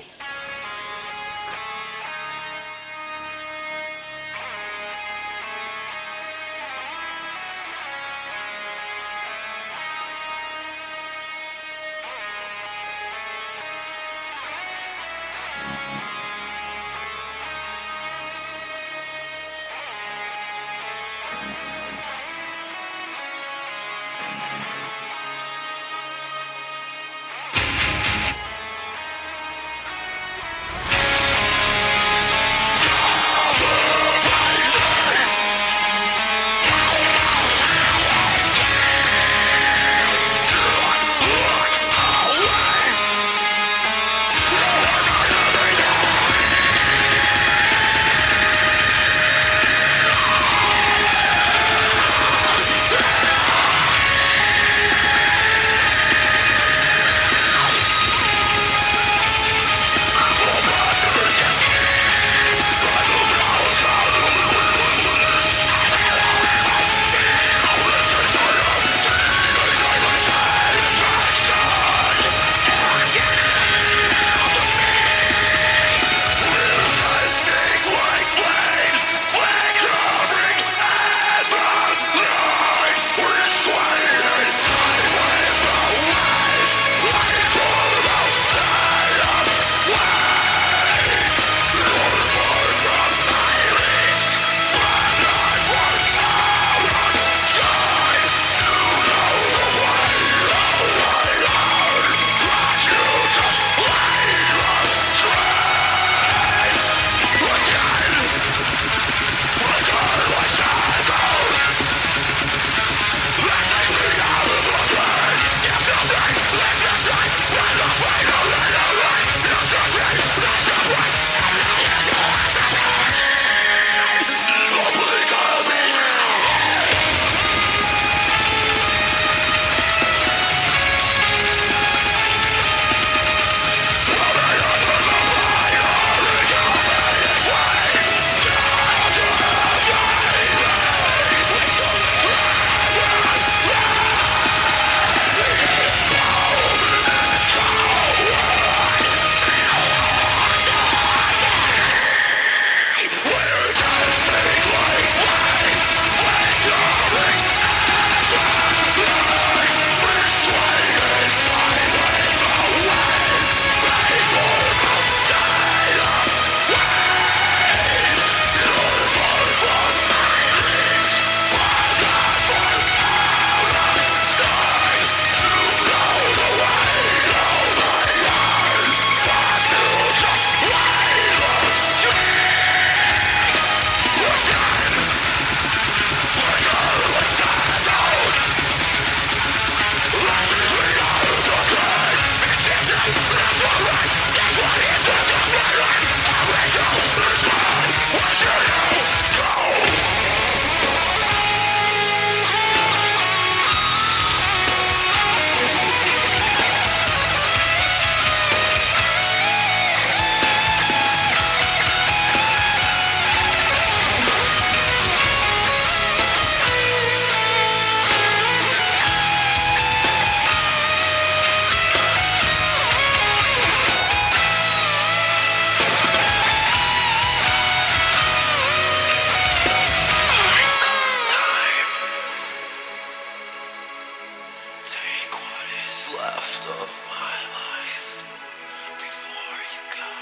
S7: left of my life before you go.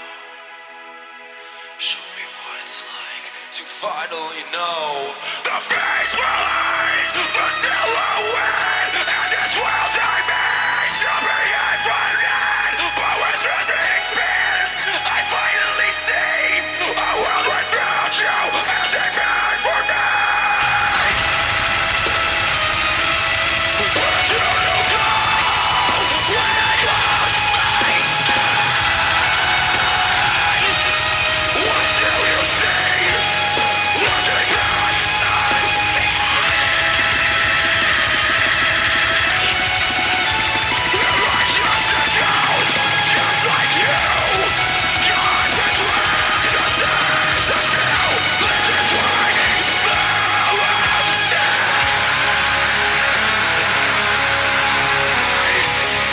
S7: Show me what it's like to finally know the faithful eyes, the silhouette, and this world I made shall be infinite. But within the expanse, I finally see a world without you as it meant for me. Where do you go when I close my eyes? What do you see? Looking back at me. Am I just a ghost, just like you? God between the sands of two, intertwining the left days.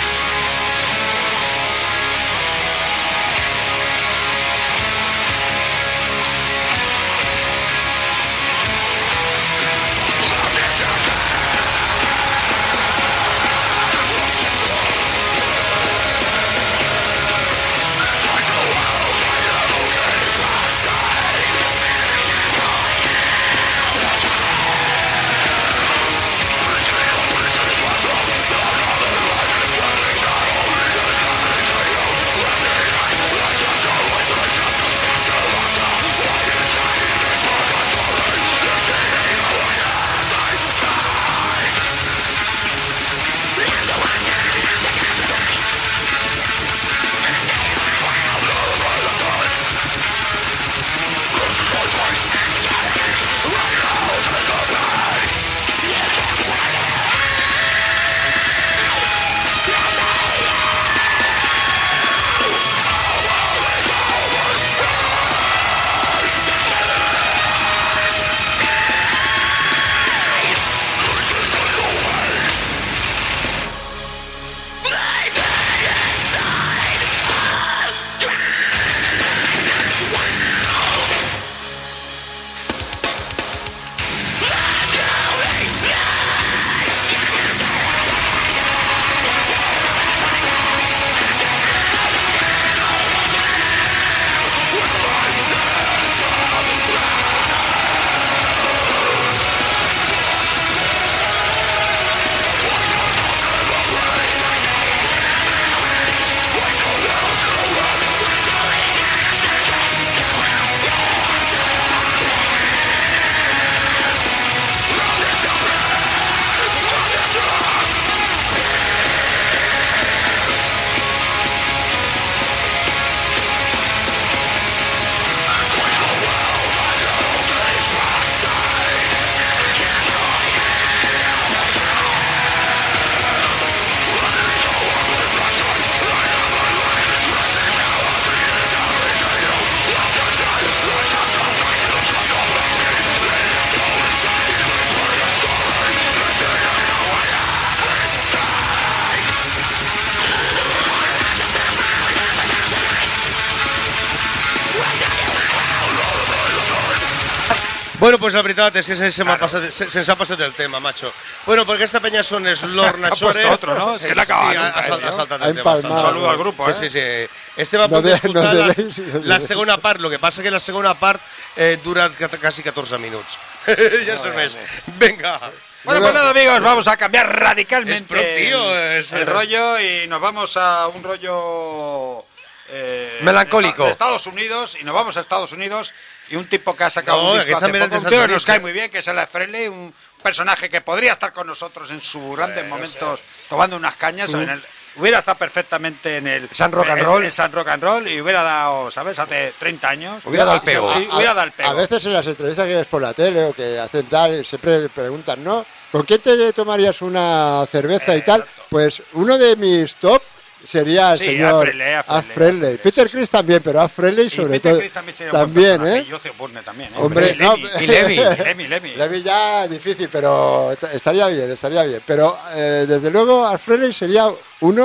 S2: Bueno, pues la veritat és que se, se, m'ha passat, se, se ens ha passat el tema, macho. Bueno, perquè aquesta penya són Slor Nachore.
S4: Ha puesto otro, ¿no? Es que le ha acabado
S2: Sí, ha,
S4: nunca,
S2: ha, salt,
S4: eh,
S2: ha saltat
S5: Ha
S2: el tema.
S5: empalmat.
S2: Un
S4: saludo al grupo,
S2: sí,
S4: eh.
S2: Sí, sí, sí. Estem a
S5: No
S2: punt
S5: de-
S2: d'escoltar
S5: no
S2: la,
S5: deléis, no
S2: la
S5: deléis.
S2: segona part. Lo que passa que la segona part eh, dura quasi catorze minuts. Ja serveix. Vinga.
S4: Bueno, pues nada, amigos, vamos a cambiar radicalmente
S2: Es pro, tío, es-
S4: el rollo y nos vamos a un rollo eh,
S6: Melancólico.
S4: de Estados Unidos, y nos vamos a Estados Unidos, y un tipo que ha sacado
S2: No,
S4: un
S2: aquí
S4: disco hace
S2: también es de
S4: poco, un
S2: Estados
S4: tío que nos
S2: Unidos,
S4: cae
S2: ¿eh?
S4: muy bien, que es el Frehley, un personaje que podría estar con nosotros en sus grandes momentos tomando unas cañas, en el- hubiera estado perfectamente en el
S6: San Rock and
S4: en-
S6: Roll.
S4: en San Rock and Roll, y hubiera dado, ¿sabes? Hace treinta años.
S6: Hubiera dado el pego.
S4: Sí, hubiera dado el pego.
S5: A veces en las entrevistas que ves por la tele o que hacen tal, siempre preguntan, ¿no? ¿Con quién te tomarías una cerveza y tal? Pues uno de mis top sería el
S4: Sí,
S5: señor
S4: Alfred Lee, Alfred
S5: Alfred
S4: Lee, Alfred
S5: Lee.
S4: Lee,
S5: Peter
S4: sí,
S5: Criss también, pero Alfred Lee
S4: Y
S5: sobre
S4: Peter
S5: todo.
S4: Criss también sería un buen
S5: También,
S4: personaje,
S5: ¿eh?
S4: y Ozzy Osbourne también, ¿eh?
S5: Hombre,
S4: Y
S5: no,
S4: Lemmy, y Lemmy, Lemmy, Lemmy.
S5: Lemmy ya difícil, pero est- estaría bien, estaría bien. Pero eh, desde luego Alfred Lee sería uno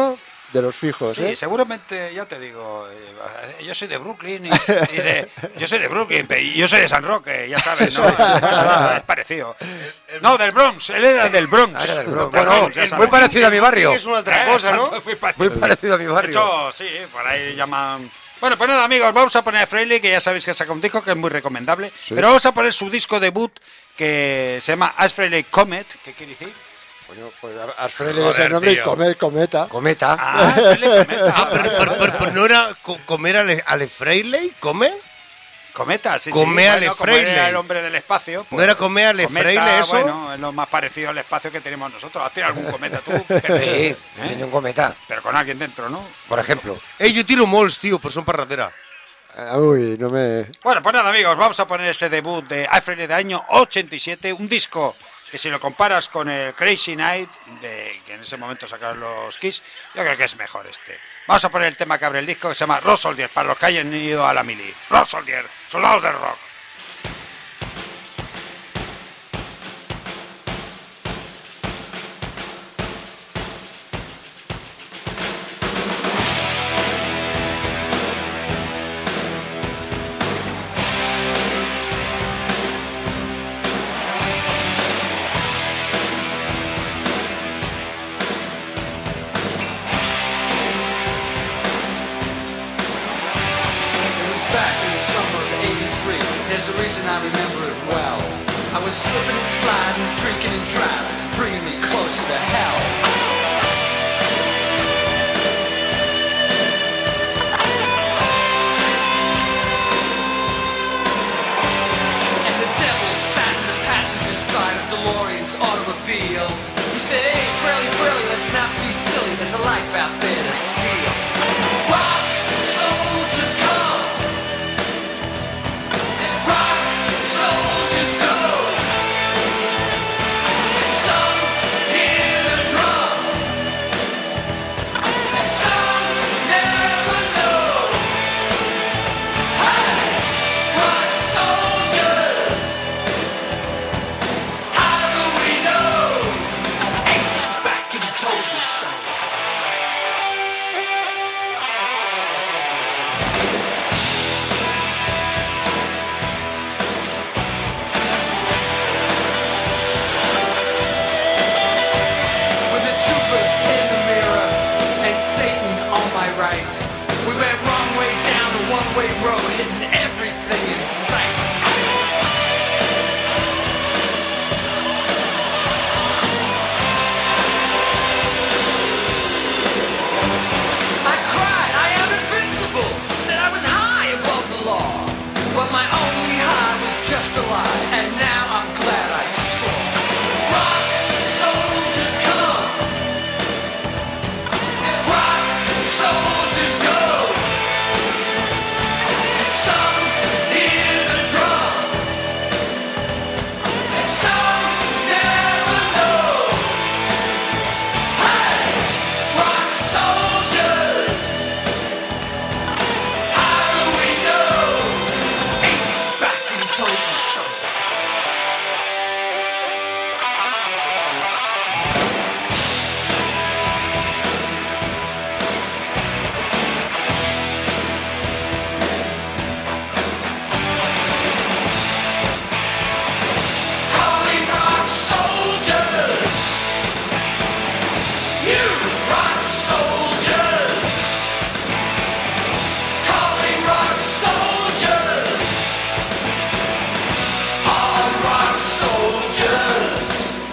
S5: de los fijos,
S4: Sí,
S5: ¿eh?
S4: seguramente, ya te digo, eh, yo soy de Brooklyn y, y de, yo soy de Brooklyn y yo soy de San Roque, ya sabes, ¿no? Es parecido. No, del Bronx, él era del Bronx.
S6: Ah, era del Bronx.
S4: Del
S6: Bueno,
S4: Bronx, ya
S6: es
S4: sabes.
S6: muy parecido a mi barrio.
S2: Es una otra
S4: Eh,
S2: cosa, ¿no?
S4: exacto, muy
S6: Muy
S4: parecido.
S6: parecido a mi
S4: De
S6: barrio.
S4: hecho, sí, por ahí llaman... Bueno, pues nada, amigos, vamos a poner a Frehley, que ya sabéis que saca un disco que es muy recomendable,
S5: Sí.
S4: pero vamos a poner su disco debut, que se llama As Frehley Comet, ¿qué quiere decir?
S5: Bueno, pues Alfredo
S2: Joder,
S5: es el nombre
S2: tío.
S5: y Comet, Cometa.
S6: Cometa.
S4: Ah, Frehley Cometa.
S2: Ah, pero, pero, pero, pero no era co- comer a Le, a Le Freiley, ¿come?
S4: Cometa, sí,
S2: Come
S4: sí.
S2: a
S4: Bueno,
S2: Le
S4: como era
S2: Frehley.
S4: el hombre del espacio.
S2: ¿No era come a Le
S4: Cometa,
S2: Frehley eso?
S4: Bueno, es lo más parecido al espacio que tenemos nosotros. ¿Has tirado algún cometa tú?
S6: Sí,
S4: Pepe?
S6: tiene
S4: ¿Eh?
S6: un cometa,
S4: Pero con alguien dentro, ¿no?
S6: por ejemplo.
S2: Ey, yo tiro molts, tío, pero son parratera.
S5: Ah, uy, no me...
S4: Bueno, pues nada, amigos, vamos a poner ese debut de Frehley del año ochenta y siete, un disco que si lo comparas con el Crazy Night, de que en ese momento sacaron los Kiss, yo creo que es mejor este. Vamos a poner el tema que abre el disco, que se llama Rock Soldier, para los que hayan ido a la mili. Rock Soldier, soldados del rock.
S8: It was back in the summer of eighty-three. There's a reason I remember it well. I was slipping and sliding, drinking and driving, bringing me closer to hell. And the devil sat in the passenger side of DeLorean's automobile. He said, hey, Frehley, Frehley, let's not be silly. There's a life out there to steal. Rock, soldiers come. Rock, soldiers go. And some hear the drum. And some never know. Hey, rock soldiers. How do we know? Ace is back and he told me so. With the trooper in the mirror and Satan on my right, we went wrong way down the one-way road, hitting everything in sight. I cried, I am invincible. Said I was high above the law, but my only high was just a lie, and now I'm glad I saw. Rock soldiers come. Rock soldiers go. And some hear the drum. And some never know. Hey, rock soldiers. How do we know? Ace is back and he told me so. Calling rock soldiers. You rock soldiers. Calling rock soldiers. All rock soldiers.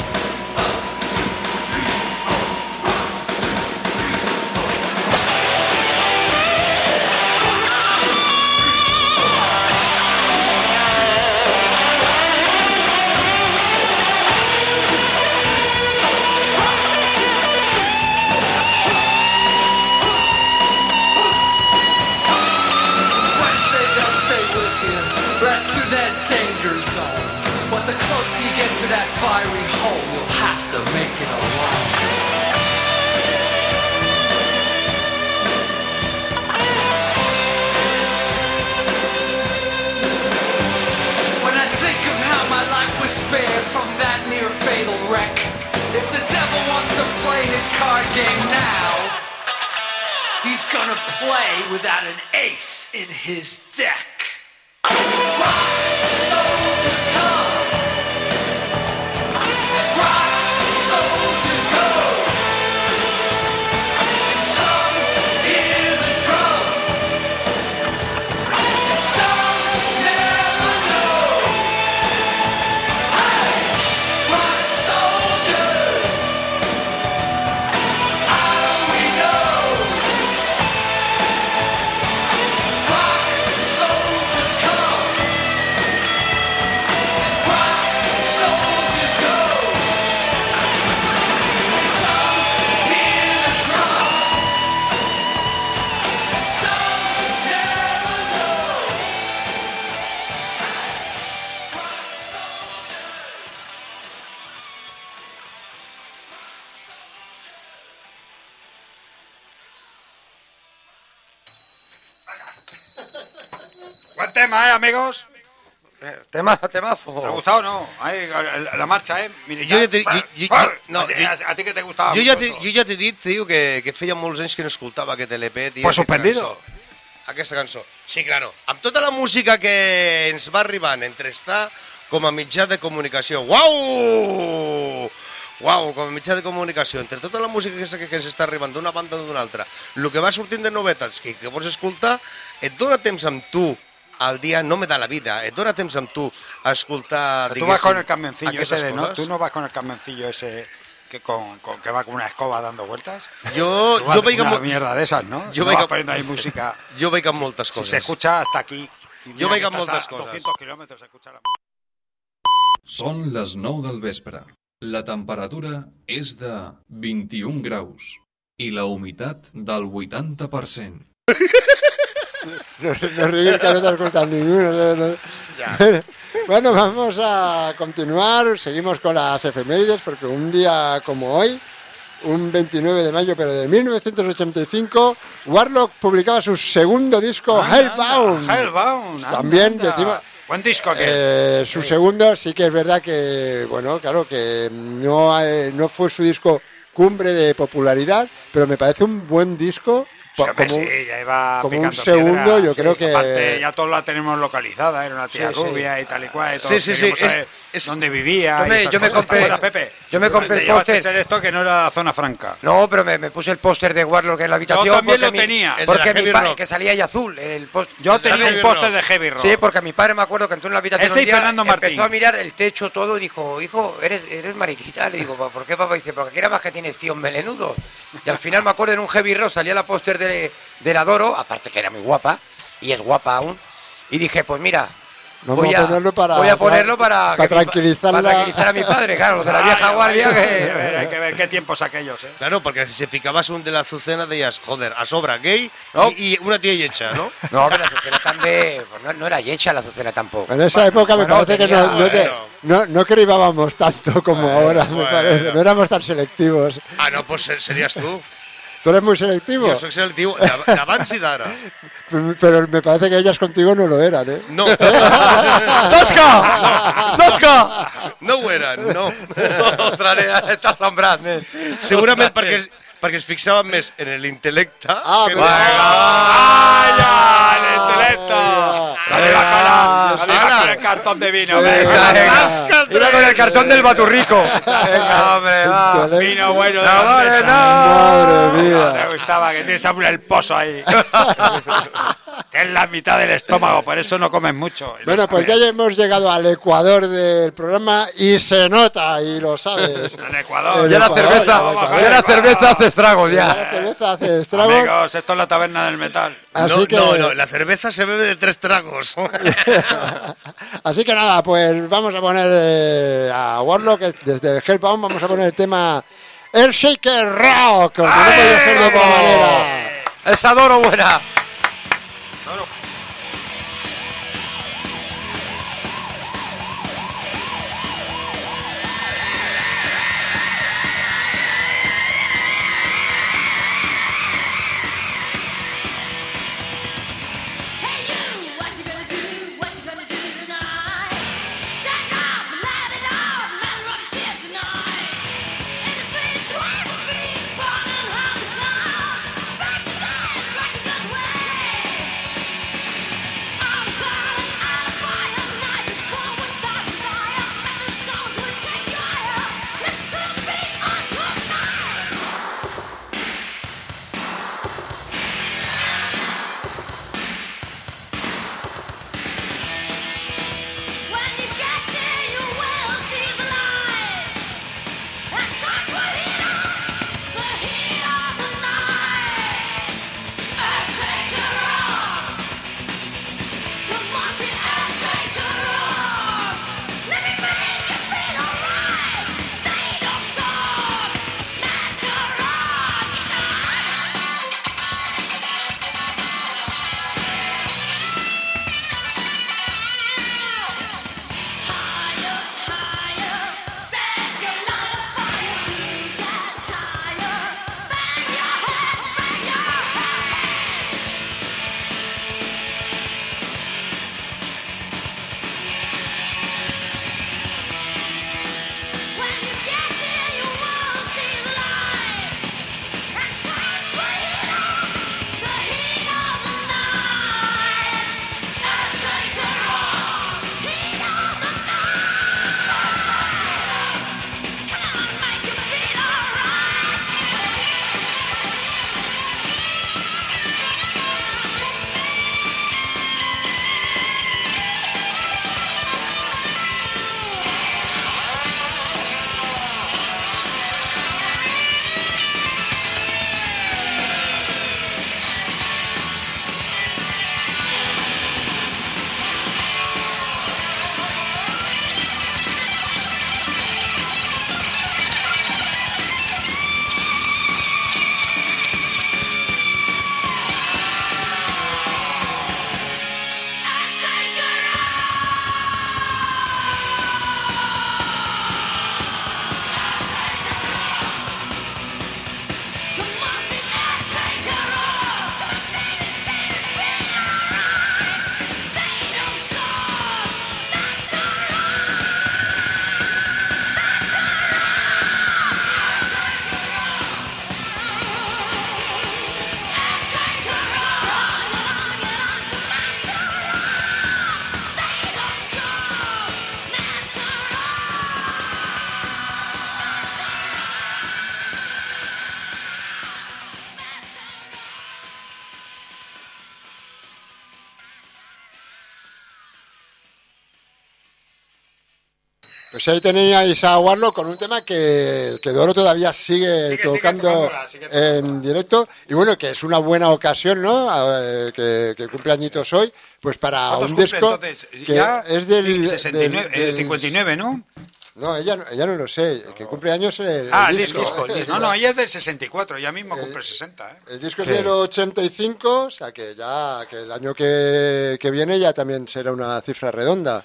S8: Friends say they'll stay with you right through that danger zone. But the closer you get to that fiery hole, you'll have to make it alone. When I think of how my life was spared from that near fatal wreck, if the devil wants to play his card game now, He's gonna play without an ace in his deck. Rock soldiers come. Rock soldiers go. Some hear the drum. Some never know. Hey, rock soldiers. How do we know? Rock soldiers come. Rock soldiers go. Some hear the drum. Some never know. Rock soldiers.
S4: Buen tema, ¿eh, amigos?
S6: Eh, Tema, temazo.
S4: ¿Te ha gustado o no? Ahí, la, la marcha, ¿eh? Militar.
S2: Jo ja te- jo- jo-
S4: Ah,
S2: no,
S4: a,
S2: jo-
S4: a ti que te gustava
S2: Jo ja,
S4: mucho
S2: te,
S4: esto.
S2: jo ja t'he dit, tio, que, que feia molts anys que no escoltava aquest L P, tio.
S4: Pues
S2: aquesta
S4: suspendido.
S2: cançó. Aquesta cançó. Sí, claro. Amb tota la música que ens va arribant entre estar com a mitjà de comunicació. Uau! Uau, com a mitjà de comunicació. Entre tota la música que, que ens està arribant d'una banda o d'una altra, el que va sortint de novetats que, que vols escoltar, et dona temps amb tu al día, no me da la vida, et dona temps amb tu a escoltar,
S4: Pero tú vas
S2: diguéssim,
S4: con el carmencillo ese
S2: aquestes
S4: de, ¿no?
S2: coses.
S4: Tú no vas con el carmencillo ese que, con, con- que va con una escoba dando vueltas.
S2: Jo,
S4: Tú vas
S2: jo veig
S4: una
S2: amb,
S4: mierda de esas, ¿no?
S2: Yo
S4: no
S2: veig
S4: vas
S2: amb-
S4: poniendo ahí música.
S2: jo veig amb moltes
S4: Si
S2: coses.
S4: se escucha hasta aquí. Y mira
S2: Yo veig
S4: que
S2: amb
S4: estás
S2: moltes
S4: a
S2: coses.
S4: doscientos kilómetros se escucha la
S9: Són les nou del vespre. La temperatura és de vint-i-un graus i la humitat del vuitanta per cent.
S5: No, no rigues que no te escuchas ninguno. No, no. Bueno, vamos a continuar. Seguimos con las efemérides porque un día como hoy, un veintinueve de mayo, pero de mil novecientos ochenta y cinco, Warlock publicaba su segundo disco,
S4: Anda,
S5: Hellbound.
S4: anda, Hellbound.
S5: También
S4: anda, anda.
S5: decimos-
S4: Buen disco aquel.
S5: Eh, su segundo sí que es verdad que, bueno, claro, que no, eh, no fue su disco cumbre de popularidad, pero me parece un buen disco.
S4: Sí,
S5: po-
S4: hombre,
S5: como,
S4: sí, ya iba
S5: como un
S4: picando
S5: segundo,
S4: piedra,
S5: yo
S4: sí.
S5: creo que...
S4: Aparte, ya todos la tenemos localizada, era una tía
S6: Sí, sí.
S4: rubia y tal y cual. Y
S2: Sí,
S4: todos
S2: sí, sí,
S4: queríamos
S2: es-
S4: saber
S2: es-
S4: dónde vivía.
S6: Yo me-
S4: y esas
S6: yo me
S4: cosas.
S6: compré-
S4: ¿Te acuerdas, Pepe?
S6: yo me compré
S4: Te
S6: el
S4: llevaste
S6: póster.
S4: ser esto que no era zona franca.
S6: No, pero me, me puse el póster de Warlock en la habitación.
S4: Yo también
S6: porque
S4: lo
S6: mi-
S4: tenía.
S2: El de
S6: Porque
S2: la
S6: mi
S2: Heavy
S6: padre,
S2: Rock.
S6: que salía ahí azul. El post-
S4: Yo
S2: El de
S4: tenía
S2: Heavy
S4: un póster
S2: Rock.
S4: de Heavy Rock.
S6: Sí, porque mi padre me acuerdo que entró en la habitación
S4: Ese
S6: un
S4: y
S6: día,
S4: Fernando Martín.
S6: empezó a mirar el techo todo y dijo, hijo, eres, eres mariquita. Le digo, ¿por qué, papá? Dice, porque aquí era más que tienes tíos melenudos. Y al final me acuerdo en un Heavy Rock salía la póster de, de la Doro, aparte que era muy guapa, y es guapa aún. Y dije, pues mira,
S5: Vamos
S6: voy
S5: a
S6: a,
S5: ponerlo para-
S6: voy a ponerlo para,
S5: para
S6: que mi pa-
S5: tranquilizarla.
S6: para tranquilizar a mi padre, claro, los de la vieja
S4: Ay,
S6: guardia.
S4: ay,
S6: que...
S4: hay que ver, hay que ver qué tiempos aquellos, ¿eh?
S2: Claro, porque si ficabas un de la Azucena deies, joder, a sobre gay
S6: No.
S2: i, i una tia lletja, no?
S6: No, pero la Azucena también, pues no, no era yecha la Azucena tampoco.
S5: En esa época me
S6: bueno,
S5: parece que
S6: tenía-
S5: no, no, te-
S2: bueno.
S5: no, no crivábamos tanto como
S2: Bueno,
S5: ahora, me
S2: bueno.
S5: parece. No éramos tan selectivos.
S2: Ah, no, pues ser- series tu.
S5: ¿Tú eres muy selectivo?
S2: Jo soc selectiu d'ab- d'abans i d'ara.
S5: Pero me parece que ellas contigo no lo eran, ¿eh?
S2: No.
S6: ¡Tosca! ¡Tosca!
S2: No ho eren, no.
S6: Ostres, està assombrat, nen.
S2: Segurament perquè, perquè es fixaven més en l'intel·lecte.
S5: Ah,
S2: que
S5: però-
S4: ¡Vaya! ¡El intelecto! La de la cola, la de la
S2: Ala.
S4: con el cartón de vino.
S5: Venga,
S4: venga.
S6: venga.
S2: Rasca el
S6: Mira con el cartón del baturrico. Venga, hombre, va.
S5: Intelecto.
S4: Vino bueno de
S6: No,
S4: la
S6: vale,
S4: mesa.
S5: Madre mía.
S4: Me gustaba que tienes hambre el pozo ahí. Que es la mitad del estómago, por eso no comes mucho. Y lo
S5: Bueno, pues ya
S4: sabes.
S5: hemos llegado al ecuador del programa y se nota, y lo sabes.
S4: En Ecuador.
S5: El
S6: Ya la
S5: Ecuador,
S6: cerveza,
S5: el Ecuador.
S6: ya la cerveza hace estragos,
S5: Ya la
S6: ya.
S5: cerveza hace estragos.
S4: Amigos, esto es la taberna del metal.
S5: Así
S2: no,
S5: que,
S2: no, no, la cerveza se bebe de tres tragos.
S5: así que nada, pues vamos a poner eh, a Warlock es- desde el Hellbound, vamos a poner el tema Earthshaker Rock, porque no podía ser de otra manera.
S6: Esa Doro buena.
S7: Hey you, what you gonna do? What you gonna do tonight? Stand up, let it out, Metal Rock's here tonight. In the streets, where the feet, burning half the town. Spread your day,
S5: Pues ahí teníais a Warlock con un tema que, que Doro todavía sigue,
S4: Sigue,
S5: tocando
S4: sigue tocándola, sigue tocándola.
S5: en directo. Y bueno, que es una buena ocasión, ¿no? A ver, que, que cumple añitos hoy, pues para
S4: ¿Cuántos
S5: un
S4: cumple,
S5: disco
S4: entonces?
S5: que
S4: Ya
S5: es del,
S4: sesenta y nueve,
S5: del-
S4: eh,
S5: del-
S4: cincuenta y nueve, ¿no?
S5: No, ella, no- ella no lo sé. El que cumple años es el,
S4: Ah,
S5: el
S4: el
S5: disco.
S4: disco. el disco. No, no, ella es del sesenta y cuatro, ella misma cumple sesenta, ¿eh?
S5: El disco es
S6: Sí.
S5: del ochenta y cinco, o sea que ya que el año que, que viene ya también será una cifra redonda.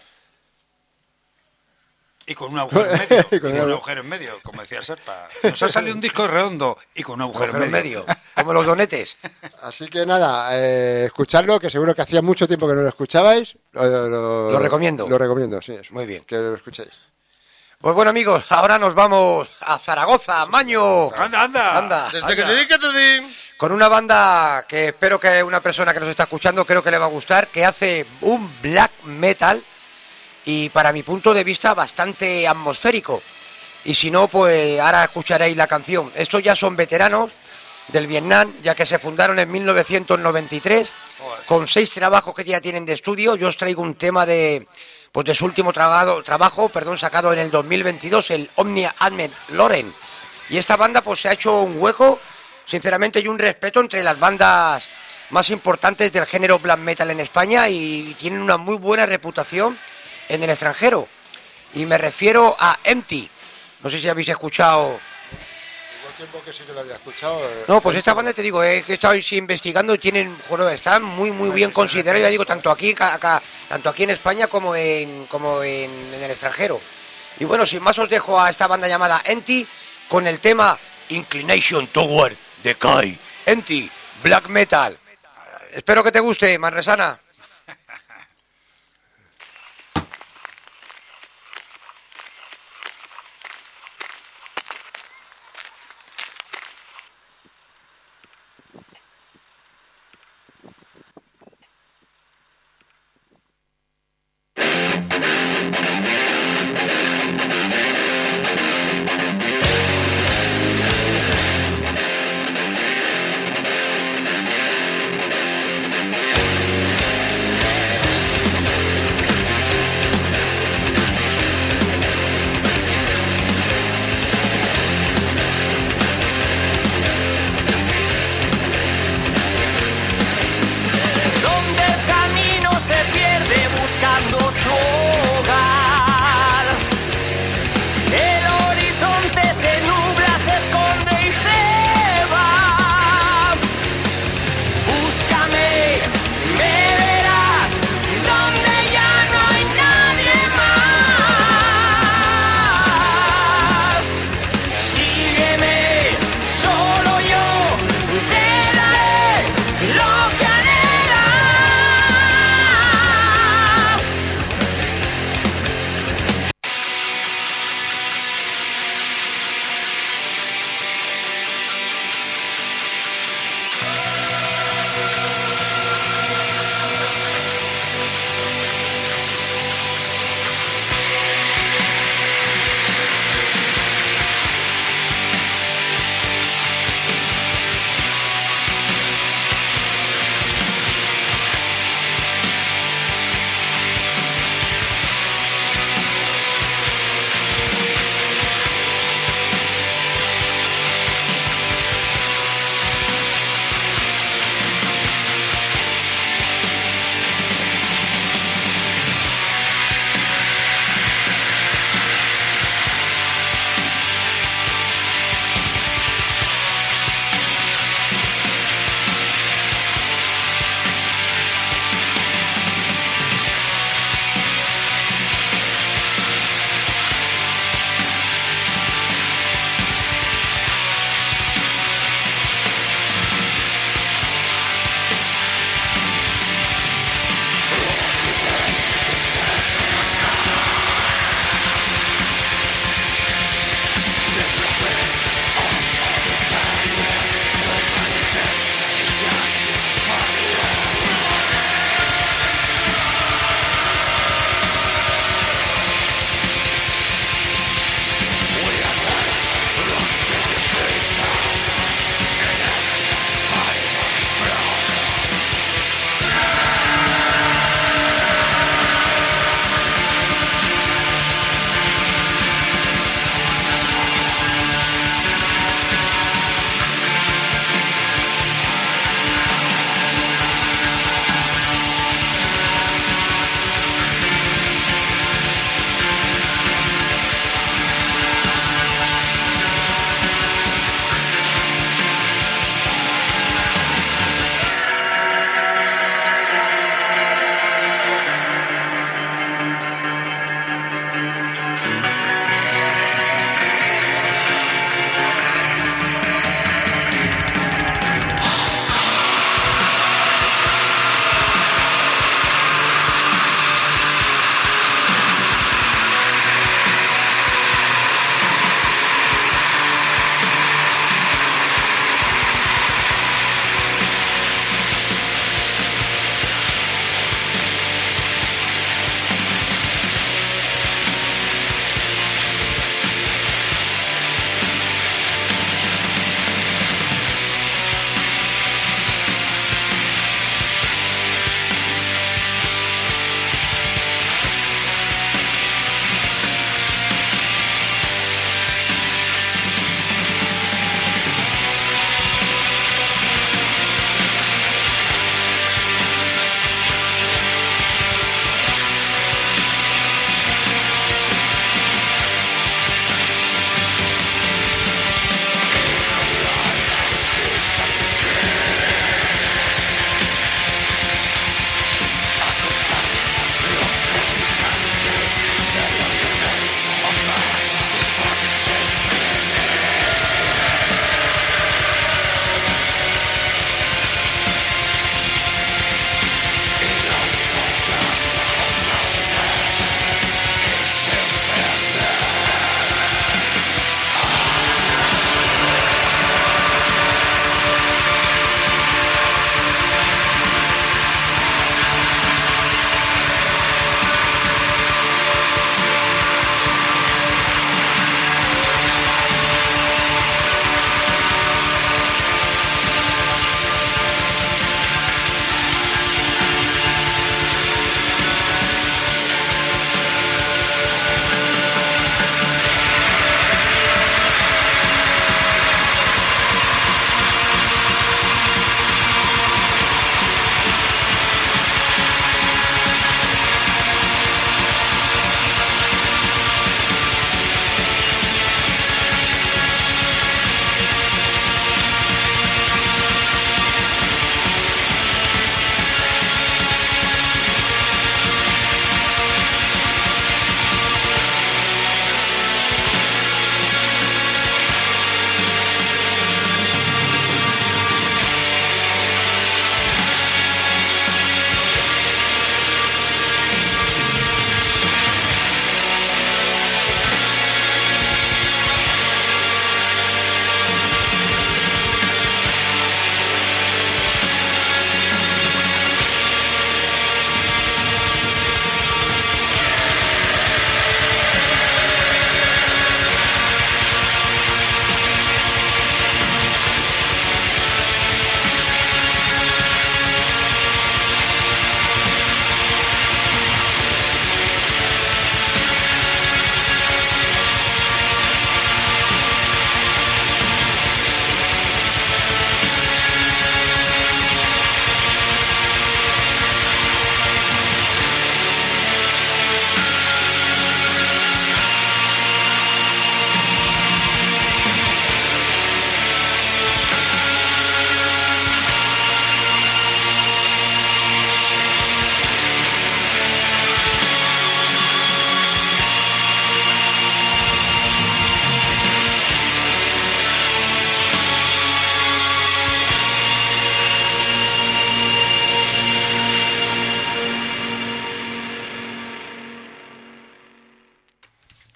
S4: Y con un agujero en medio.
S5: Y
S4: y
S5: con
S4: con
S5: un-
S4: un agujero en medio, como decía Serpa. Nos ha salido un disco redondo y con un agujero,
S6: Agujero
S4: en medio.
S6: como los donetes.
S5: Así que nada, eh, escuchadlo, que seguro que hacía mucho tiempo que no lo escuchabais. Lo, lo-
S6: Lo recomiendo.
S5: Lo recomiendo, sí. Eso,
S6: Muy bien.
S5: que lo escuchéis.
S6: Pues bueno, amigos, ahora nos vamos a Zaragoza, Maño.
S4: Anda, anda.
S6: Anda.
S2: Desde que te di que te di...
S6: Con una banda que espero que una persona que nos está escuchando creo que le va a gustar, que hace un black metal y para mi punto de vista bastante atmosférico. Y si no, pues ahora escucharéis la canción. Estos ya son veteranos del Vietnam, ya que se fundaron en mil novecientos noventa y tres, con seis trabajos que ya tienen de estudio. Yo os traigo un tema de, pues de su último trabado- trabajo, perdón, sacado en el dos mil veintidós, el Omnia Admet Loren. Y esta banda pues se ha hecho un hueco, sinceramente, y un respeto entre las bandas más importantes del género black metal en España y tienen una muy buena reputación en el extranjero. Y me refiero a Empty. No sé si habéis escuchado.
S5: Igual tiempo que sí que lo había escuchado. eh,
S6: No, pues esta banda te digo, eh, que he estado investigando y tienen, joder, están muy muy bien considerados, ya digo, tanto aquí ca- acá, tanto aquí en España como en como en, en el extranjero. Y bueno, sin más os dejo a esta banda llamada Empty con el tema Inclination Toward Decay. Empty, black metal. Espero que te guste, Manresana.
S7: Thank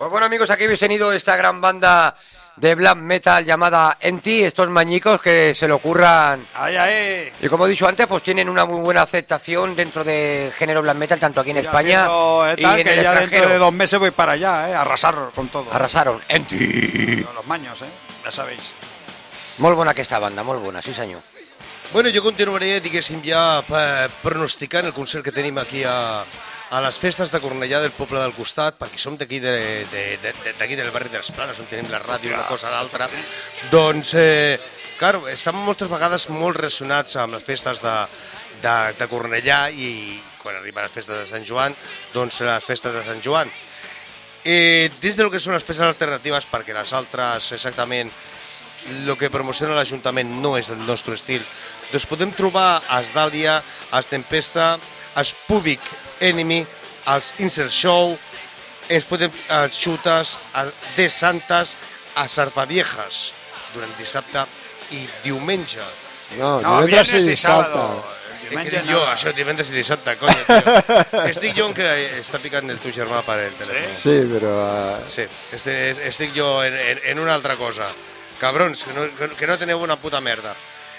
S6: Pues bueno, amigos, aquí habéis tenido esta gran banda de black metal llamada Enti, estos mañicos que se le ocurran.
S4: ¡Ay, ay!
S6: Y como he dicho antes, pues tienen una muy buena aceptación dentro del género black metal, tanto aquí en
S4: Y
S6: España
S4: haciendo, eh,
S6: y
S4: tal,
S6: en
S4: que
S6: el
S4: ya dentro
S6: extranjero.
S4: de dos meses voy para allá, ¿eh? A arrasar con todo.
S6: Arrasaron. Enti.
S4: Con los maños, ¿eh? Ya sabéis.
S6: Molt bona aquesta banda, molt bona, sí senyor.
S2: Bueno, jo continuaré, diguéssim, ja eh, pronosticant el concert que tenim aquí a, a les festes de Cornellà del poble del costat, perquè som d'aquí de, de, de, de, d'aquí del barri dels Planes, on tenim la ràdio i una cosa a l'altra. Doncs, eh, clar, estem moltes vegades molt relacionats amb les festes de, de, de Cornellà i quan arriben les festes de Sant Joan, doncs les festes de Sant Joan. Eh, dins del que són les festes alternatives, perquè les altres exactament el que promociona l'Ajuntament no és el nostre estil, doncs podem trobar als Dàlia, als Tempesta, als Public Enemy, als Insert Show, ens podem, als Xutes, als De Santes, a Sarpaviejas, durant dissabte i diumenge.
S5: No,
S4: No,
S5: divendres
S4: viernes
S5: i
S4: i
S5: dissabte.
S4: sábado.
S2: Què
S4: Diumenge
S2: dic jo?
S4: no.
S2: Això, divendres i dissabte, conya, tio. Estic jo en que està picant el teu germà per el telèfon.
S5: Sí, però... Uh,
S2: Sí, este, estic jo en, en, en una altra cosa. Cabrons, que no, que, que no teniu una puta merda.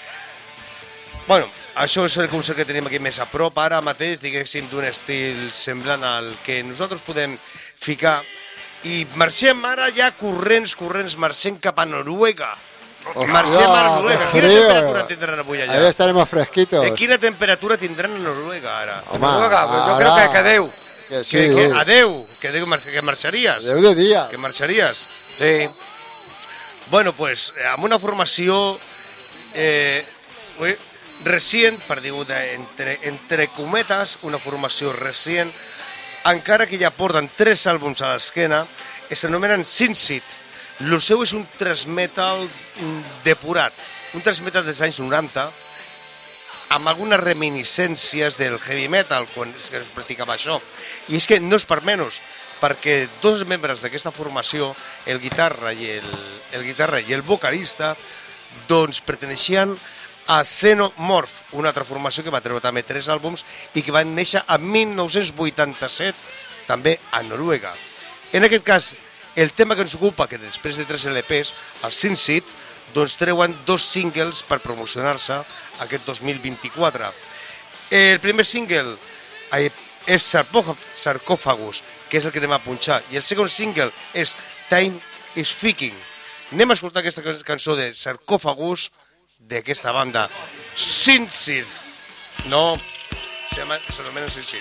S2: Bueno, això és el concert que tenim aquí més a prop, ara mateix, diguéssim, d'un estil semblant al que nosaltres podem ficar. I marxem ara ja corrents, corrents, marxem cap a Noruega. Marxem a Noruega.
S5: qué
S2: Quina
S5: frío.
S2: temperatura tindran avui
S5: ahí
S2: allà?
S5: estaremos fresquitos.
S2: Eh, quina temperatura tindran a Noruega ara?
S5: Home,
S6: Noruega, pues yo creo
S5: ara-
S6: que, que Déu.
S5: Que sí,
S2: Que, que, adeu, que, adeu, mar- que marxaries.
S5: Déu de dia.
S2: Que marxaries.
S6: Sí.
S2: Bueno, pues, amb una formació eh, ui, recient, per dir-ho de- entre, entre cometes, una formació recient, encara que ja porten tres àlbums a l'esquena, que s'anomenen Sinsit. El seu és un thrash metal mm, depurat, un thrash metal dels anys noranta, amb algunes reminiscències del heavy metal, quan es que es practicava això. I és que no és per menys, perquè dos membres d'aquesta formació, el guitarra i el, el guitarra i el vocalista, doncs perteneixien a Xenomorph, una altra formació que va treure també tres àlbums i que van néixer a mil nou-cents vuitanta-set, també a Noruega. En aquest cas, el tema que ens ocupa, que després de tres L Ps, el Sinsit, doncs treuen dos singles per promocionar-se aquest dos mil vint-i-quatre. El primer single eh, és Sarcòfagus, que és el que anem a punxar, i el segon single és Time is Ficking. Anem a escoltar aquesta can- cançó de Sarcòfagus d'aquesta banda Sinsit. No, se llama, se anomena Sinsit.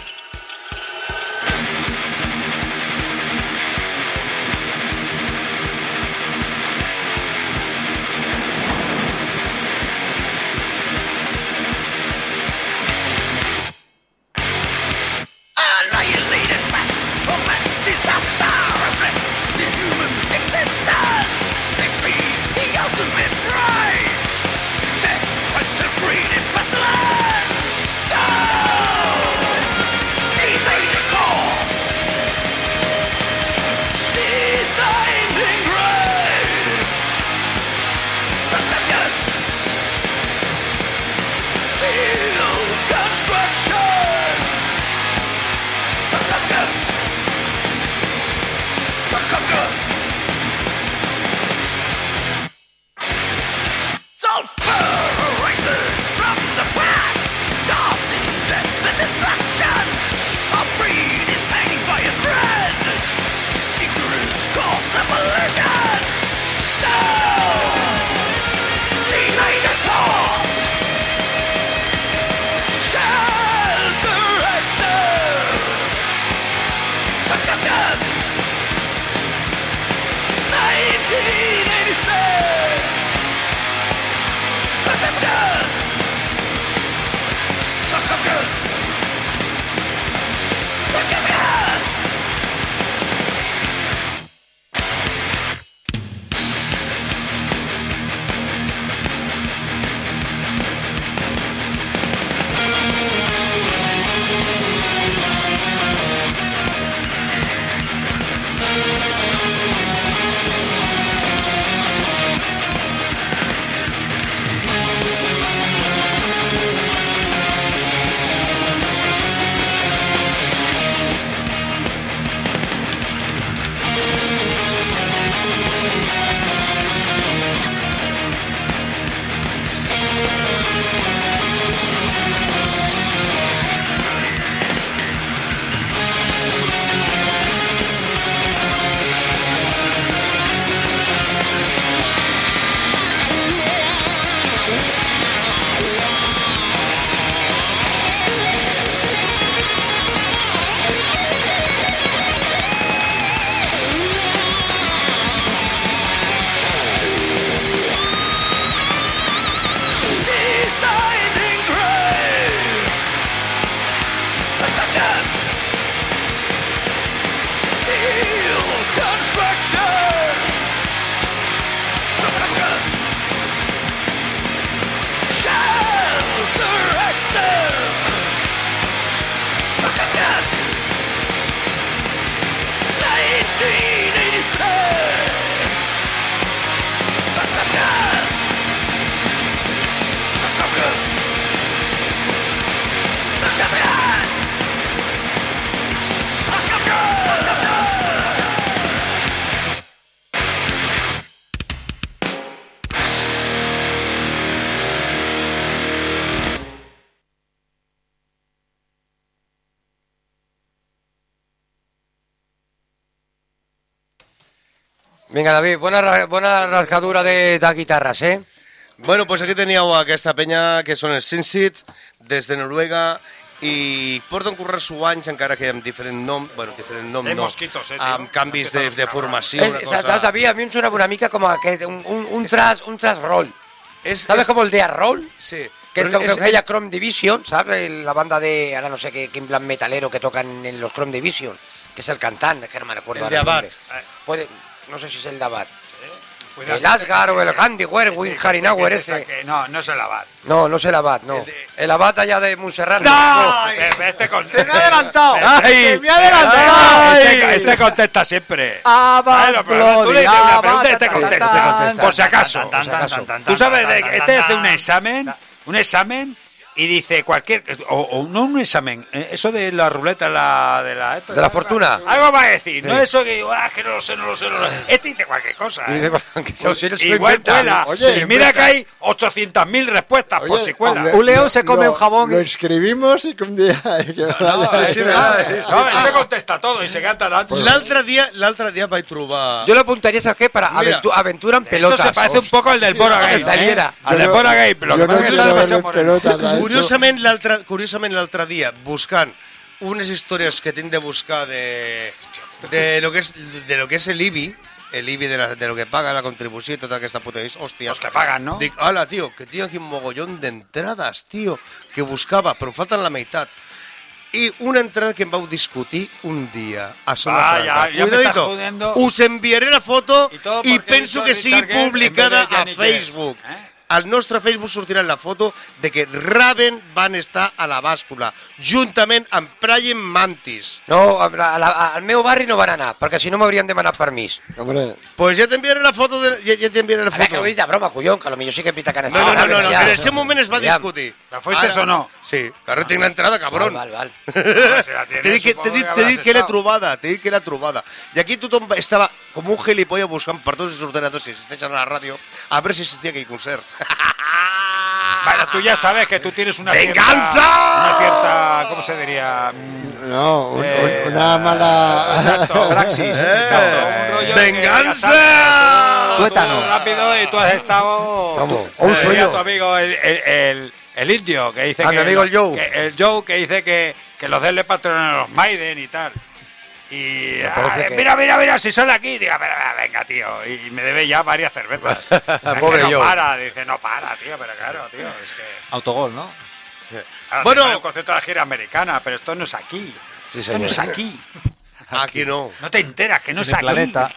S7: Annihilated fact, a mass disaster reflect the human existence. They feed the ultimate prize. Death has the freedom pestilence. Down!
S6: Vinga, David, bona, ra- bona rascadura de, de guitarres, eh?
S2: Bueno, pues aquí teníeu aquesta penya que són els Sinsit, des de Noruega, i porten currar-s'ho anys, encara que amb diferent nom, bueno, diferent nom
S4: Hay
S2: no,
S4: mosquitos, eh, tio.
S2: amb canvis de, de formació,
S6: Es,
S2: una
S6: saps,
S2: cosa...
S6: David, a mí me suena una mica como que un, un, un tras, un tras roll.
S2: És,
S6: ¿Sabes
S2: és,
S6: como el de Roll?
S2: Sí.
S6: Que es
S2: però
S6: lo que feia Chrome Division, ¿sabes? La banda de, ahora no sé qué, qué plan metalero que tocan en los Chrome Division, que es el cantante, que no me recuerdo.
S2: El de
S6: ahora
S2: Abad.
S6: nombre. Puede, no sé si es el de Abad.
S4: Cuidado.
S6: El Asgard o el Handiware, Win Harinauer
S4: Ese
S6: ese.
S4: que- No, no es el Abad.
S6: No, no es el Abad, no. El Abad allá de Montserrat.
S4: ¡No! Este con-
S10: ¡Se me ha adelantado!
S4: ¡Ay!
S10: ¡Se me ha adelantado!
S4: ¡Ay! Este, este contesta siempre.
S10: Abad,
S4: Bueno, pero tú le dices una pregunta y este
S10: Abad,
S4: contesta.
S10: tan, tan,
S4: Por si acaso.
S10: tan, tan, tan, tan, tan,
S4: Tú sabes, de-
S10: tan,
S4: este
S10: tan,
S4: hace un
S10: tan.
S4: examen, un examen y dice cualquier, o, o no un examen, eh, eso de la ruleta, la de la, esto,
S6: De la fortuna.
S4: Algo va a decir, no
S6: Sí.
S4: eso que digo, ah, es que no lo sé, no lo sé, no lo sé. Este dice cualquier cosa.
S6: Y
S4: ¿eh?
S6: dice, que se- se lo
S4: Igual
S6: inventa.
S4: cuela.
S5: Oye,
S4: y mira
S5: inventa.
S4: que hay ochocientas mil respuestas por si cuela.
S5: le-
S10: Un león
S5: lo-
S10: se come
S5: lo-
S10: un jabón y-
S5: Lo escribimos y que un día... que
S4: No,
S5: vaya-
S4: sí, verdad, sí, no, este contesta todo y se canta la
S2: L'altre dia, l'altre dia vaig trobar...
S6: Yo lo apuntaría, ¿sabes qué? Para
S2: Mira.
S6: aventu- aventura en
S4: Esto
S6: pelotas.
S4: se parece un poco al del Bora Game.
S6: Que saliera.
S4: Al
S5: Yo
S4: del
S5: no-
S4: Bora Game, lo
S5: yo
S4: que
S5: no
S4: pasa es que
S5: quiero
S4: se
S5: ver
S4: pasea
S5: en
S4: por
S5: pelotas a esto.
S2: Curiosament, l'altre curiosament l'altre dia, buscant unes històries que tinc de buscar de, de, lo, que és, de lo que és el I B I, el I B I de, la, de lo que paga la contribució i tota aquesta puta hòstia.
S4: Los que pagan, ¿no?
S2: Dic, hola, tío, que tinc aquí un mogollón d'entrades, tío, que buscava, però em falten la meitat. I una entrada que em vau discutir un dia a Zona
S4: Ah,
S2: Franca.
S4: ya- ya me
S2: Cuidadito,
S4: estás jodiendo.
S2: us enviaré la foto
S4: I todo
S2: i
S4: porque
S2: penso
S4: hizo
S2: que
S4: Richard
S2: sigui
S4: Gere en
S2: publicada
S4: vez de
S2: a
S4: Johnny Depp,
S2: Facebook.
S4: eh?
S2: Al nostre Facebook sortirà la foto de que Raven van estar a la bàscula, juntament amb Praying Mantis.
S6: No, a la- a la- al meu barri no van anar, perquè si no m'haurien demanat permís.
S5: Hombre,
S2: Pues ja t'enviaré la foto, de, ja, ja t'enviaré la
S6: A veure, que
S2: foto.
S6: ho he dit de broma, collon, que a lo millor sí que pita que han
S2: No, no,
S6: estat.
S2: no, no, no,
S6: Ja.
S2: en el seu moment es va
S6: Aviam.
S2: discutir.
S4: ¿La fuiste
S2: Ara-
S4: o no?
S2: Sí, ara tinc l'entrada, cabrón.
S6: Val, val, val.
S4: si la tienes,
S2: T'he dit que,
S4: supongo
S2: t'he dit,
S4: que
S2: t'he dit
S4: habràs
S2: que l'he
S4: estado.
S2: trobada, t'he dit que l'he trobada. I aquí tothom estava com un gilipollas buscant per tots els ordenadors que existeixen a la ràdio a veure si existia aquell concert.
S4: Bueno, tú ya sabes que tú tienes una
S2: ¡Venganza!
S4: cierta, una cierta, ¿cómo se diría? Mm,
S5: no, un-
S4: eh,
S5: un- una mala...
S4: Exacto,
S10: Praxis.
S2: Eh,
S4: exacto, un rollo de que
S2: ¡Venganza!
S4: venga, salta,
S10: Tuétano.
S4: tú rápido y tú has estado.
S6: ¿Cómo?
S4: tú-
S6: Un
S4: eh,
S6: sueño.
S4: Tu amigo el, el, el, el indio que dice
S6: Ah,
S4: que
S6: mi amigo el Joe.
S4: que- el Joe que dice que, que los de él le patrocinan a los Maiden y tal. Y
S6: parece
S4: ah,
S6: que-
S4: mira, mira, mira, si son aquí, diga, venga, venga, tío, y, y me debe ya varias cervezas. Es que
S6: Pobre
S4: no
S6: Joe.
S4: para, dice, no para, tío, pero claro, tío, es que
S10: Autogol, ¿no?
S4: ahora
S2: Bueno.
S4: bueno, el concepto de la gira americana, pero esto no es aquí.
S6: Sí,
S4: Esto no
S6: señor.
S4: es aquí.
S2: Aquí no.
S4: No te enteras que no
S10: En
S4: es
S10: el
S4: aquí.
S10: planeta.